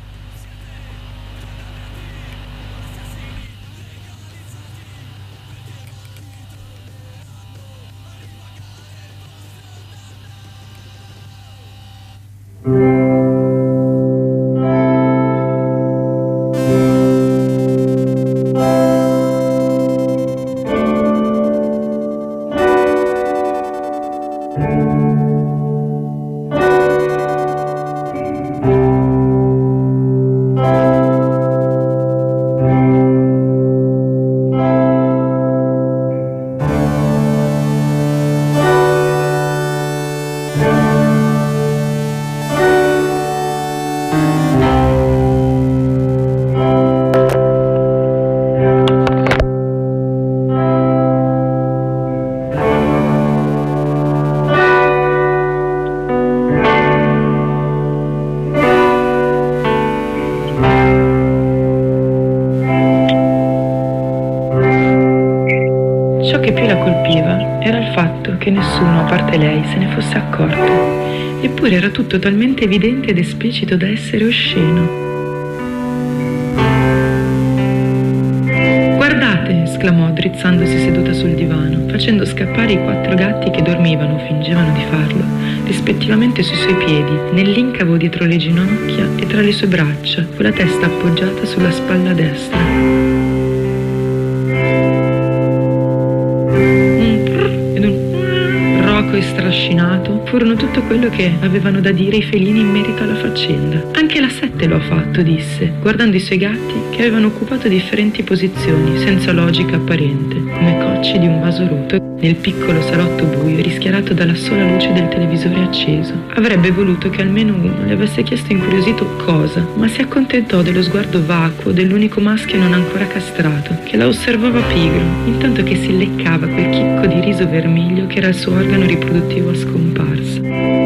Eppure era tutto talmente evidente ed esplicito da essere osceno. Guardate, esclamò drizzandosi seduta sul divano, facendo scappare i 4 gatti che dormivano, fingevano di farlo, rispettivamente sui suoi piedi, nell'incavo dietro le ginocchia e tra le sue braccia, con la testa appoggiata sulla spalla destra. E strascinato furono tutto quello che avevano da dire i felini in merito alla faccenda. Anche la 7 lo ha fatto, disse, guardando i suoi gatti che avevano occupato differenti posizioni senza logica apparente, come cocci di un vaso rotto nel piccolo salotto buio rischiarato dalla sola luce del televisore acceso. Avrebbe voluto che almeno uno le avesse chiesto incuriosito cosa, ma si accontentò dello sguardo vacuo dell'unico maschio non ancora castrato, che la osservava pigro, intanto che si leccava quel chicco di riso vermiglio che era il suo organo riproduttivo a scomparsa.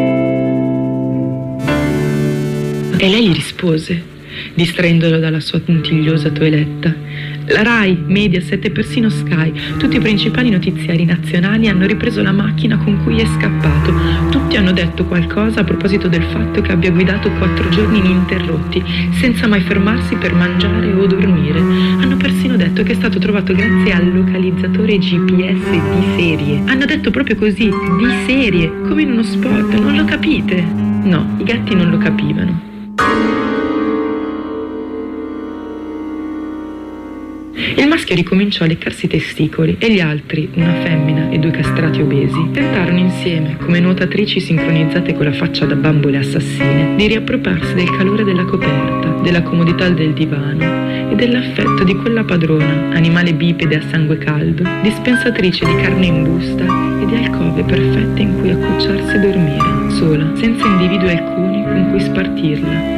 E lei gli rispose, distraendolo dalla sua puntigliosa toeletta. La Rai, Mediaset e persino Sky, tutti i principali notiziari nazionali hanno ripreso la macchina con cui è scappato. Tutti hanno detto qualcosa a proposito del fatto che abbia guidato 4 giorni ininterrotti, senza mai fermarsi per mangiare o dormire. Hanno persino detto che è stato trovato grazie al localizzatore GPS di serie. Hanno detto proprio così, di serie, come in uno spot, non lo capite? No, i gatti non lo capivano. Il maschio ricominciò a leccarsi i testicoli e gli altri, una femmina e 2 castrati obesi, tentarono insieme, come nuotatrici sincronizzate con la faccia da bambole assassine, di riappropriarsi del calore della coperta, della comodità del divano e dell'affetto di quella padrona, animale bipede a sangue caldo, dispensatrice di carne in busta e di alcove perfette in cui accucciarsi e dormire, sola, senza individui alcuni con cui spartirla.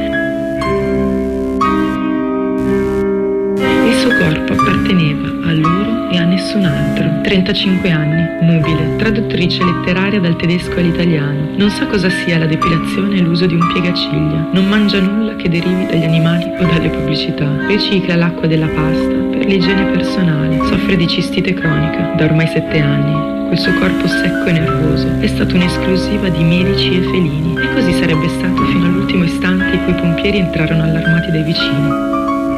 Il suo corpo apparteneva a loro e a nessun altro. 35 anni, nubile, traduttrice letteraria dal tedesco all'italiano. Non sa cosa sia la depilazione e l'uso di un piegaciglia. Non mangia nulla che derivi dagli animali o dalle pubblicità. Ricicla l'acqua della pasta per l'igiene personale. Soffre di cistite cronica da ormai 7 anni. Quel suo corpo secco e nervoso è stato un'esclusiva di medici e felini. E così sarebbe stato fino all'ultimo istante in cui i pompieri entrarono allarmati dai vicini.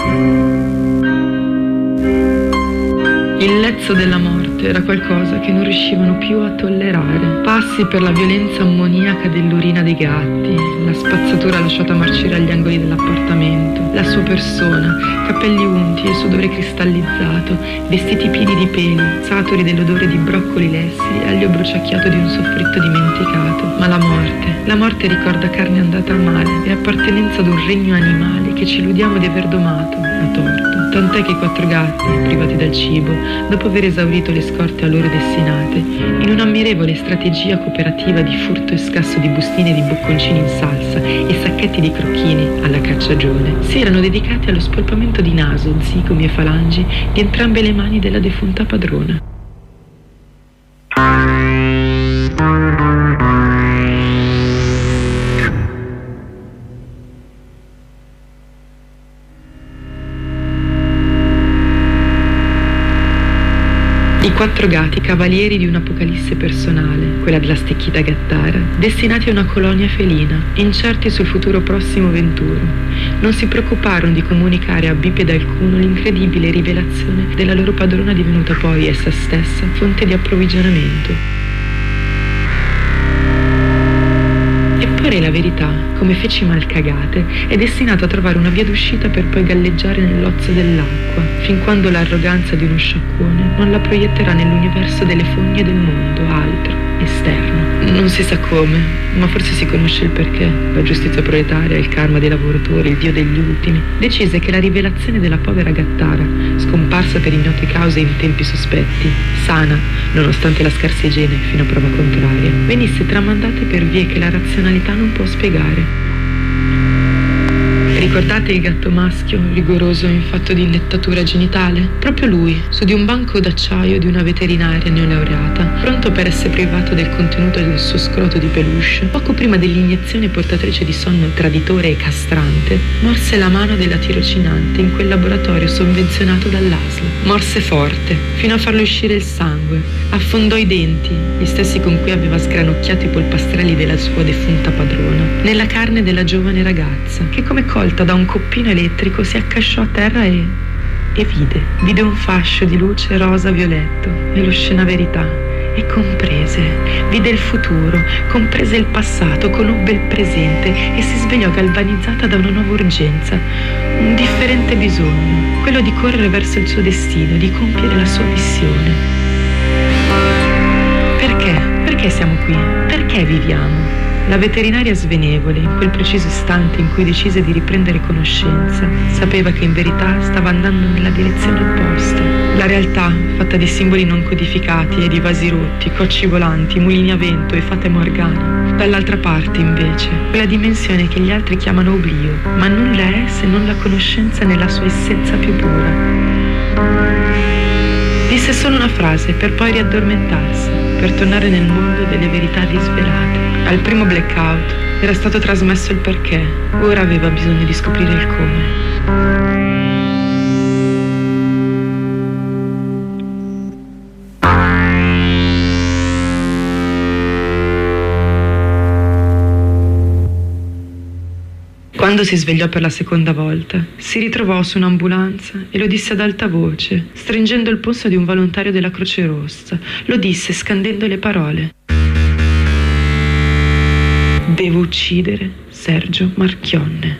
Il lezzo della morte era qualcosa che non riuscivano più a tollerare. Passi per la violenza ammoniaca dell'urina dei gatti, la spazzatura lasciata marcire agli angoli dell'appartamento, la sua persona, capelli unti e sudore cristallizzato, vestiti pieni di peli, saturi dell'odore di broccoli lessi e aglio bruciacchiato di un soffritto dimenticato. Ma la morte ricorda carne andata a male e appartenenza ad un regno animale che ci illudiamo di aver domato, a torto. Tant'è che i 4 gatti, privati del cibo, dopo aver esaurito le scorte a loro destinate, in un'ammirevole strategia cooperativa di furto e scasso di bustine di bocconcini in salsa e sacchetti di crocchini alla cacciagione, si erano dedicati allo spolpamento di naso, zigomi e falangi di entrambe le mani della defunta padrona. I 4 gatti, cavalieri di un'apocalisse personale, quella della stecchita gattara, destinati a una colonia felina, incerti sul futuro prossimo venturo. Non si preoccuparono di comunicare a bipede alcuno l'incredibile rivelazione della loro padrona divenuta poi essa stessa fonte di approvvigionamento. Eppure la verità, come feci mal cagate, è destinato a trovare una via d'uscita per poi galleggiare nell'ozzo dell'acqua, fin quando l'arroganza di uno sciacquone non la proietterà nell'universo delle fogne del mondo, altro, esterno. Non si sa come, ma forse si conosce il perché. La giustizia proletaria, il karma dei lavoratori, il dio degli ultimi, decise che la rivelazione della povera gattara, scomparsa per ignote cause in tempi sospetti, sana, nonostante la scarsa igiene fino a prova contraria, venisse tramandata per vie che la razionalità non può spiegare. Ricordate il gatto maschio, rigoroso in fatto di inettatura genitale? Proprio lui, su di un banco d'acciaio di una veterinaria neolaureata, pronto per essere privato del contenuto del suo scroto di peluche, poco prima dell'iniezione portatrice di sonno traditore e castrante, morse la mano della tirocinante in quel laboratorio sovvenzionato dall'ASL. Morse forte, fino a farlo uscire il sangue. Affondò i denti, gli stessi con cui aveva sgranocchiato i polpastrelli della sua defunta padrona, nella carne della giovane ragazza, che come colta da un coppino elettrico si accasciò a terra e vide un fascio di luce rosa-violetto nell'oscena verità e vide il futuro, comprese il passato, conobbe il presente e si svegliò galvanizzata da una nuova urgenza, un differente bisogno, quello di correre verso il suo destino, di compiere la sua missione. Perché? Perché siamo qui? Perché viviamo? La veterinaria svenevole, in quel preciso istante in cui decise di riprendere conoscenza, sapeva che in verità stava andando nella direzione opposta. La realtà, fatta di simboli non codificati e di vasi rotti, cocci volanti, mulini a vento e fate morgane. Dall'altra parte, invece, quella dimensione che gli altri chiamano oblio, ma nulla è se non la conoscenza nella sua essenza più pura. Disse solo una frase per poi riaddormentarsi, per tornare nel mondo delle verità disvelate. Al primo blackout era stato trasmesso il perché, ora aveva bisogno di scoprire il come. Quando si svegliò per la seconda volta, si ritrovò su un'ambulanza e lo disse ad alta voce, stringendo il polso di un volontario della Croce Rossa. Lo disse scandendo le parole. Devo uccidere Sergio Marchionne.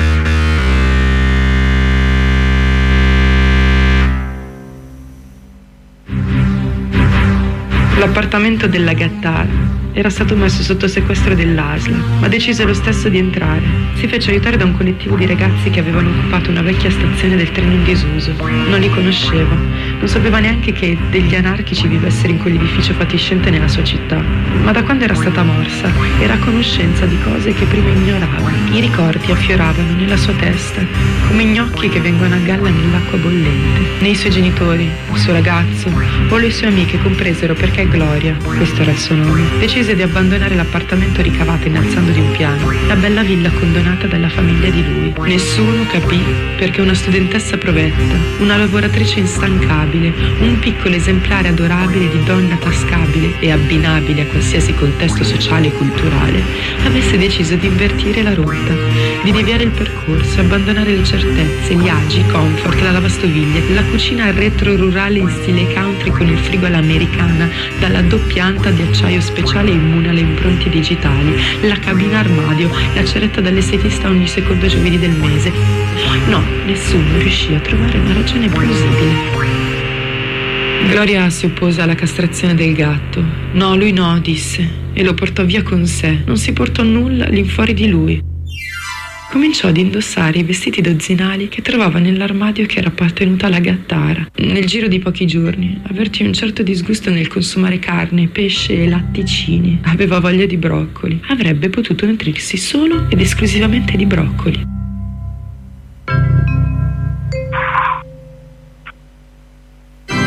L'appartamento della gattara era stato messo sotto sequestro dell'ASL, ma decise lo stesso di entrare. Si fece aiutare da un collettivo di ragazzi che avevano occupato una vecchia stazione del treno in disuso. Non li conosceva, non sapeva neanche che degli anarchici vivessero in quell'edificio fatiscente nella sua città. Ma da quando era stata morsa, era a conoscenza di cose che prima ignorava. I ricordi affioravano nella sua testa, come gnocchi che vengono a galla nell'acqua bollente. Né i suoi genitori, il suo ragazzo o le sue amiche compresero perché Gloria, questo era il suo nome, decise di abbandonare l'appartamento ricavato innalzando di un piano, la bella villa condonata dalla famiglia di lui. Nessuno capì perché una studentessa provetta, una lavoratrice instancabile, un piccolo esemplare adorabile di donna tascabile e abbinabile a qualsiasi contesto sociale e culturale, avesse deciso di invertire la rotta, di deviare il percorso, abbandonare le certezze, gli agi, i comfort, la lavastoviglie, la cucina retro rurale in stile country con il frigo all'americana, dalla doppia anta di acciaio speciale immune alle impronte digitali, la cabina armadio, la ceretta dall'estetista ogni secondo giovedì del mese. No, nessuno riuscì a trovare una ragione plausibile. Gloria si oppose alla castrazione del gatto. No, lui no, disse, e lo portò via con sé. Non si portò nulla all'infuori di lui. Cominciò ad indossare i vestiti dozzinali che trovava nell'armadio che era appartenuto alla gattara. Nel giro di pochi giorni avvertì un certo disgusto nel consumare carne, pesce e latticini. Aveva voglia di broccoli. Avrebbe potuto nutrirsi solo ed esclusivamente di broccoli.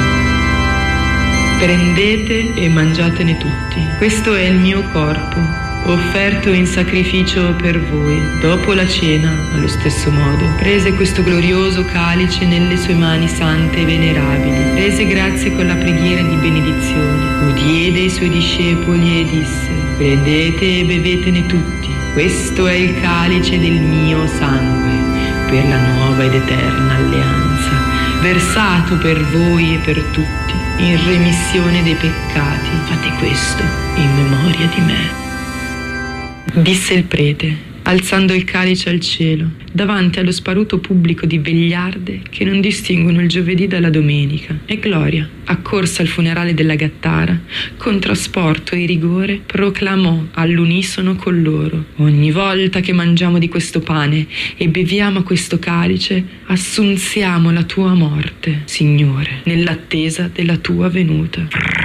Prendete e mangiatene tutti. Questo è il mio corpo, offerto in sacrificio per voi. Dopo la cena, allo stesso modo, prese questo glorioso calice nelle sue mani sante e venerabili, rese grazie con la preghiera di benedizione, udiede i suoi discepoli e disse: prendete e bevetene tutti, questo è il calice del mio sangue, per la nuova ed eterna alleanza, versato per voi e per tutti, in remissione dei peccati. Fate questo in memoria di me. Disse il prete, alzando il calice al cielo, davanti allo sparuto pubblico di vegliarde che non distinguono il giovedì dalla domenica. E Gloria, accorsa al funerale della Gattara, con trasporto e rigore proclamò all'unisono con loro: ogni volta che mangiamo di questo pane e beviamo a questo calice, assunziamo la tua morte, Signore, nell'attesa della tua venuta.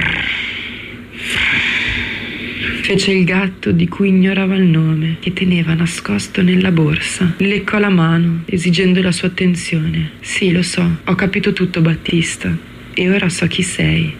Fece il gatto di cui ignorava il nome, che teneva nascosto nella borsa. Leccò la mano, esigendo la sua attenzione. Sì, lo so, ho capito tutto, Battista, e ora so chi sei.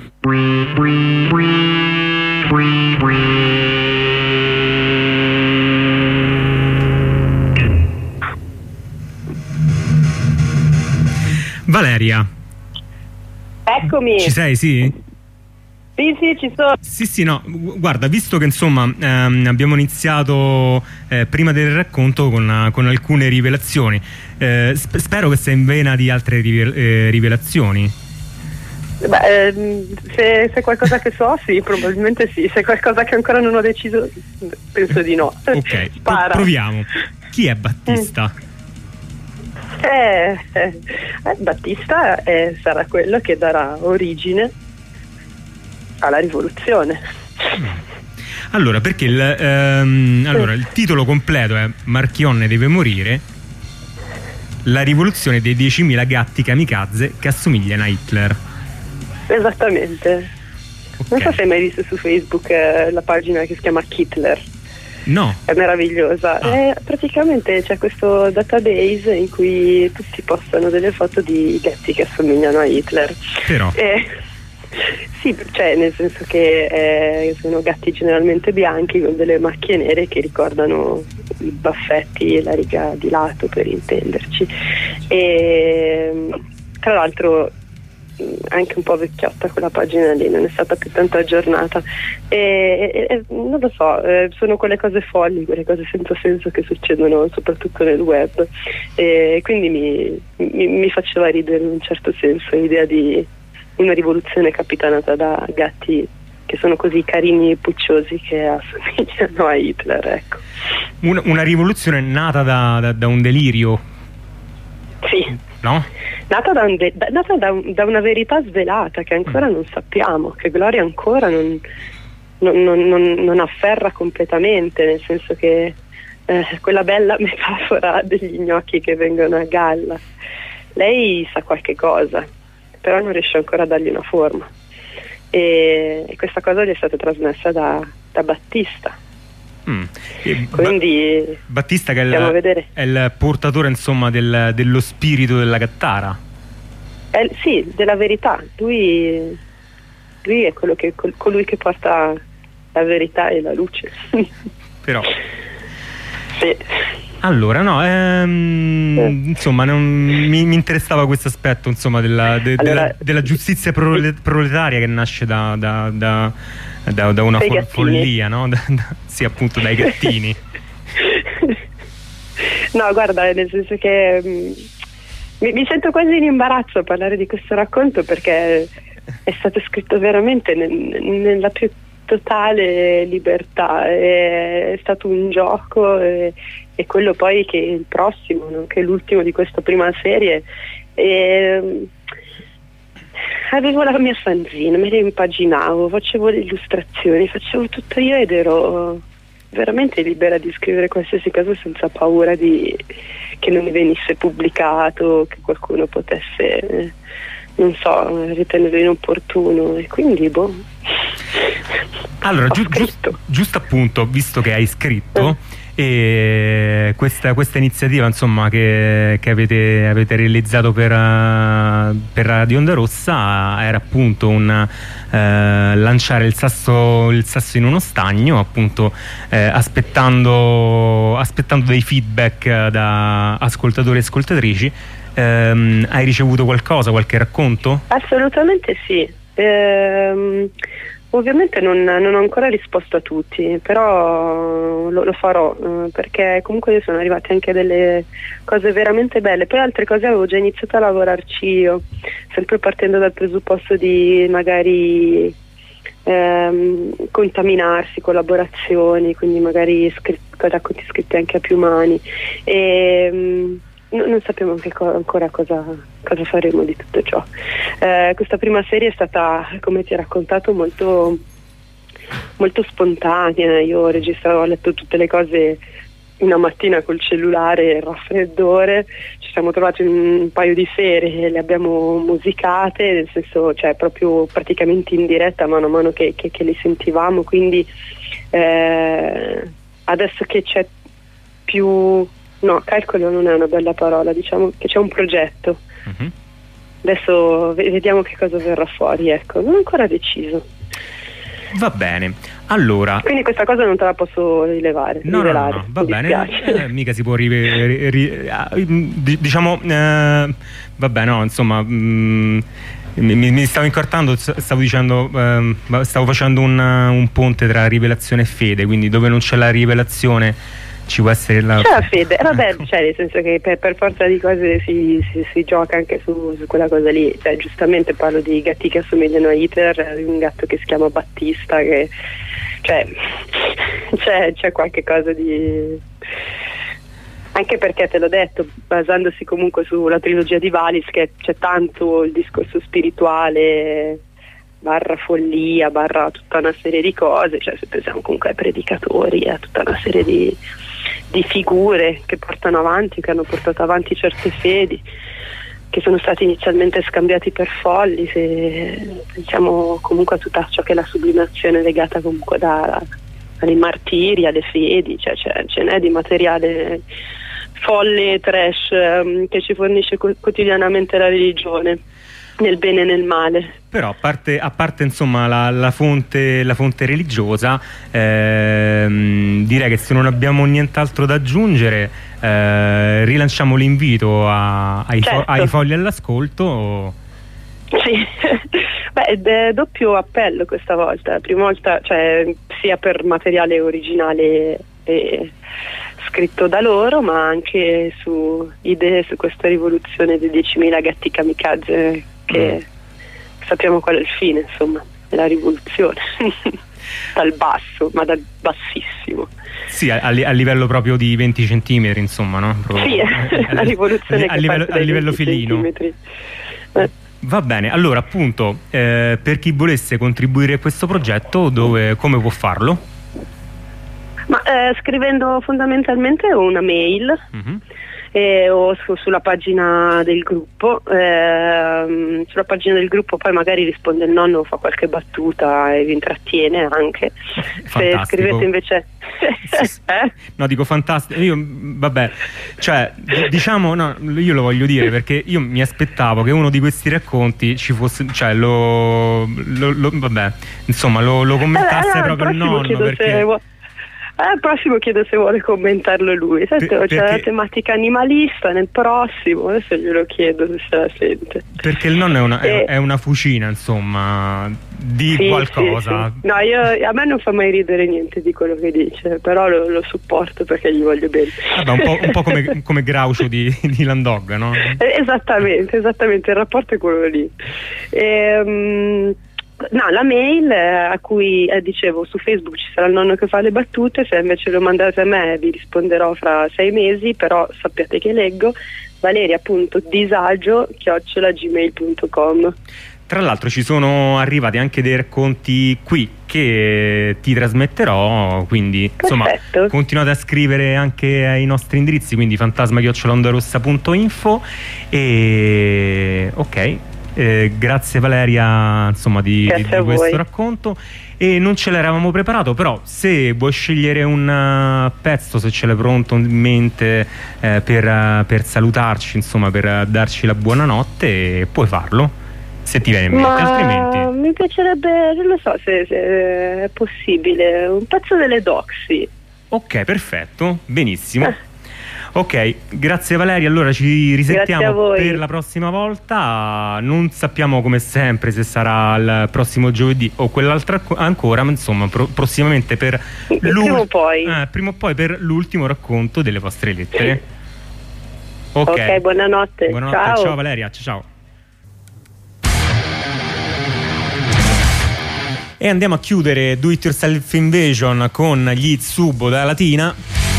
Valeria. Eccomi. Ci sei, sì? Sì, ci sono. Sì, no, guarda, visto che insomma abbiamo iniziato prima del racconto con alcune rivelazioni, spero che sei in vena di altre rivelazioni. Beh, se qualcosa che so, sì, probabilmente sì. Se qualcosa che ancora non ho deciso, penso di no. Ok, proviamo. Chi è Battista? Battista sarà quello che darà origine alla rivoluzione. Allora, perché il titolo completo è Marchionne deve morire, la rivoluzione dei 10.000 gatti kamikaze che assomigliano a Hitler. Esattamente. Okay. Non so se hai mai visto su Facebook la pagina che si chiama Hitler. No. È meravigliosa. Praticamente c'è questo database in cui tutti postano delle foto di gatti che assomigliano a Hitler. Però sì, cioè nel senso che sono gatti generalmente bianchi con delle macchie nere che ricordano i baffetti e la riga di lato, per intenderci. E tra l'altro anche un po' vecchiotta quella pagina lì, non è stata più tanto aggiornata e non lo so, sono quelle cose folli, quelle cose senza senso che succedono soprattutto nel web, e quindi mi faceva ridere in un certo senso l'idea di una rivoluzione capitanata da gatti che sono così carini e pucciosi che assomigliano a Hitler, ecco. Una rivoluzione nata da un delirio. Sì. No? Nata da una verità svelata che ancora non sappiamo, che Gloria ancora non afferra completamente, nel senso che quella bella metafora degli gnocchi che vengono a galla, lei sa qualche cosa, però non riesce ancora a dargli una forma, e questa cosa gli è stata trasmessa da Battista. Quindi Battista che è il portatore, insomma, dello spirito della Gattara. Sì, della verità. Lui è colui che porta la verità e la luce. Però sì. Allora no, insomma mi interessava questo aspetto, insomma, della giustizia proletaria che nasce da una follia, no? Sì, appunto, dai gattini. No, guarda, nel senso che mi sento quasi in imbarazzo a parlare di questo racconto, perché è stato scritto veramente nella più totale libertà, è stato un gioco, e quello poi che il prossimo, nonché l'ultimo di questa prima serie, avevo la mia fanzine, me le impaginavo, facevo le illustrazioni, facevo tutto io ed ero veramente libera di scrivere qualsiasi cosa senza paura che non mi venisse pubblicato, che qualcuno potesse, non so, ritenerlo inopportuno, e quindi Allora, giusto appunto, visto che hai scritto, E questa iniziativa, insomma, che avete realizzato per Radio Onda Rossa era appunto un lanciare il sasso in uno stagno, appunto, aspettando dei feedback da ascoltatori e ascoltatrici. Hai ricevuto qualche racconto? Assolutamente sì. Ovviamente non ho ancora risposto a tutti, però lo farò, perché comunque io sono arrivate anche delle cose veramente belle. Poi altre cose avevo già iniziato a lavorarci io, sempre partendo dal presupposto di magari contaminarsi, collaborazioni, quindi magari racconti scritti anche a più mani, e non sappiamo ancora cosa faremo di tutto ciò. Questa prima serie è stata, come ti ho raccontato, molto, molto spontanea. Io ho letto tutte le cose una mattina col cellulare, il raffreddore, ci siamo trovati un paio di sere e le abbiamo musicate, nel senso, cioè proprio praticamente in diretta man mano che le sentivamo, quindi adesso che c'è più... No, calcolo non è una bella parola, diciamo che c'è un progetto. Uh-huh. Adesso vediamo che cosa verrà fuori, ecco, non ho ancora deciso. Va bene, allora... Quindi questa cosa non te la posso rivelare. No, va bene, mica si può diciamo, vabbè, no, insomma... Mi stavo incartando, stavo dicendo, stavo facendo un ponte tra rivelazione e fede, quindi dove non c'è la rivelazione ci può essere la... C'è la fede, vabbè, cioè nel senso che per forza di cose si gioca anche su quella cosa lì, cioè giustamente parlo di gatti che assomigliano a Hitler, un gatto che si chiama Battista, che cioè c'è qualche cosa di... Anche perché te l'ho detto, basandosi comunque sulla trilogia di Valis, che c'è tanto il discorso spirituale barra follia, barra tutta una serie di cose, cioè se pensiamo comunque ai predicatori, a tutta una serie di figure che portano avanti, che hanno portato avanti certe fedi, che sono stati inizialmente scambiati per folli, se pensiamo comunque a tutta ciò che è la sublimazione legata comunque ai martiri, alle fedi, cioè ce n'è di materiale folle e trash che ci fornisce quotidianamente la religione, nel bene e nel male. Però a parte insomma la fonte religiosa, direi che se non abbiamo nient'altro da aggiungere, rilanciamo l'invito ai fogli all'ascolto. Sì, beh, doppio appello questa volta. La prima volta, cioè, sia per materiale originale e scritto da loro, ma anche su idee su questa rivoluzione dei 10.000 gatti kamikaze, che sappiamo qual è il fine, insomma, è la rivoluzione dal basso, ma dal bassissimo. Sì, a livello proprio di 20 centimetri, insomma, no? Sì, la rivoluzione a livello felino. Va bene, allora appunto, per chi volesse contribuire a questo progetto, come può farlo? Ma scrivendo fondamentalmente una mail, o sulla pagina del gruppo. Sulla pagina del gruppo poi magari risponde il nonno, fa qualche battuta e vi intrattiene anche. Fantastico. Se scrivete invece no, dico fantastico. Io vabbè, cioè diciamo, no, io lo voglio dire perché io mi aspettavo che uno di questi racconti ci fosse, cioè vabbè, insomma lo commentasse proprio il nonno, perché al prossimo chiedo se vuole commentarlo lui. C'è la tematica animalista nel prossimo, adesso glielo chiedo se se la sente. Perché il nonno è una fucina, insomma, di qualcosa. Sì. No, a me non fa mai ridere niente di quello che dice, però lo supporto perché gli voglio bene. Vabbè, un po' come Groucho di Landog, no? Esattamente, il rapporto è quello lì. No, la mail a cui dicevo, su Facebook ci sarà il nonno che fa le battute, se invece lo mandate a me vi risponderò fra 6 mesi, però sappiate che leggo. valeria.disagio@gmail.com. Tra l'altro ci sono arrivati anche dei racconti qui che ti trasmetterò, quindi insomma continuate a scrivere anche ai nostri indirizzi, quindi fantasma@ondarossa.info. E ok, Grazie Valeria, insomma, di questo racconto. E non ce l'eravamo preparato, però se vuoi scegliere un pezzo, se ce l'hai pronto in mente per salutarci, insomma, per darci la buonanotte, puoi farlo, se ti viene in mente. Altrimenti mi piacerebbe, non lo so se è possibile, un pezzo delle Doxy. Ok, perfetto, benissimo. Ok, grazie Valeria, allora ci risentiamo per la prossima volta. Non sappiamo come sempre se sarà il prossimo giovedì o quell'altra ancora, ma insomma prossimamente per prima o poi per l'ultimo racconto delle vostre lettere. Ok, buonanotte. Ciao Valeria, ciao. E andiamo a chiudere Do It Yourself Invasion con gli Itsubo da Latina,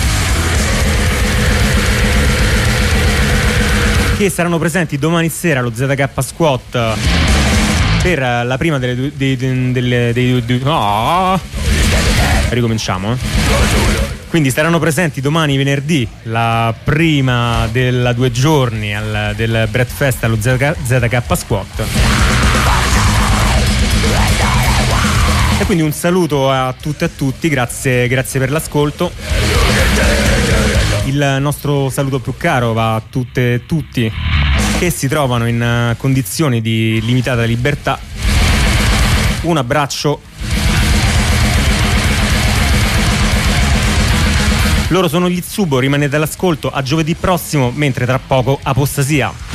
che saranno presenti domani sera allo ZK Squat per la prima ricominciamo. Quindi saranno presenti domani venerdì, la prima della 2 giorni del Breakfast allo ZK Squat. E quindi un saluto a tutte e a tutti, grazie per l'ascolto. Il nostro saluto più caro va a tutte e tutti che si trovano in condizioni di limitata libertà. Un abbraccio. Loro sono gli Itsubo, rimanete all'ascolto, a giovedì prossimo, mentre tra poco Apostasia.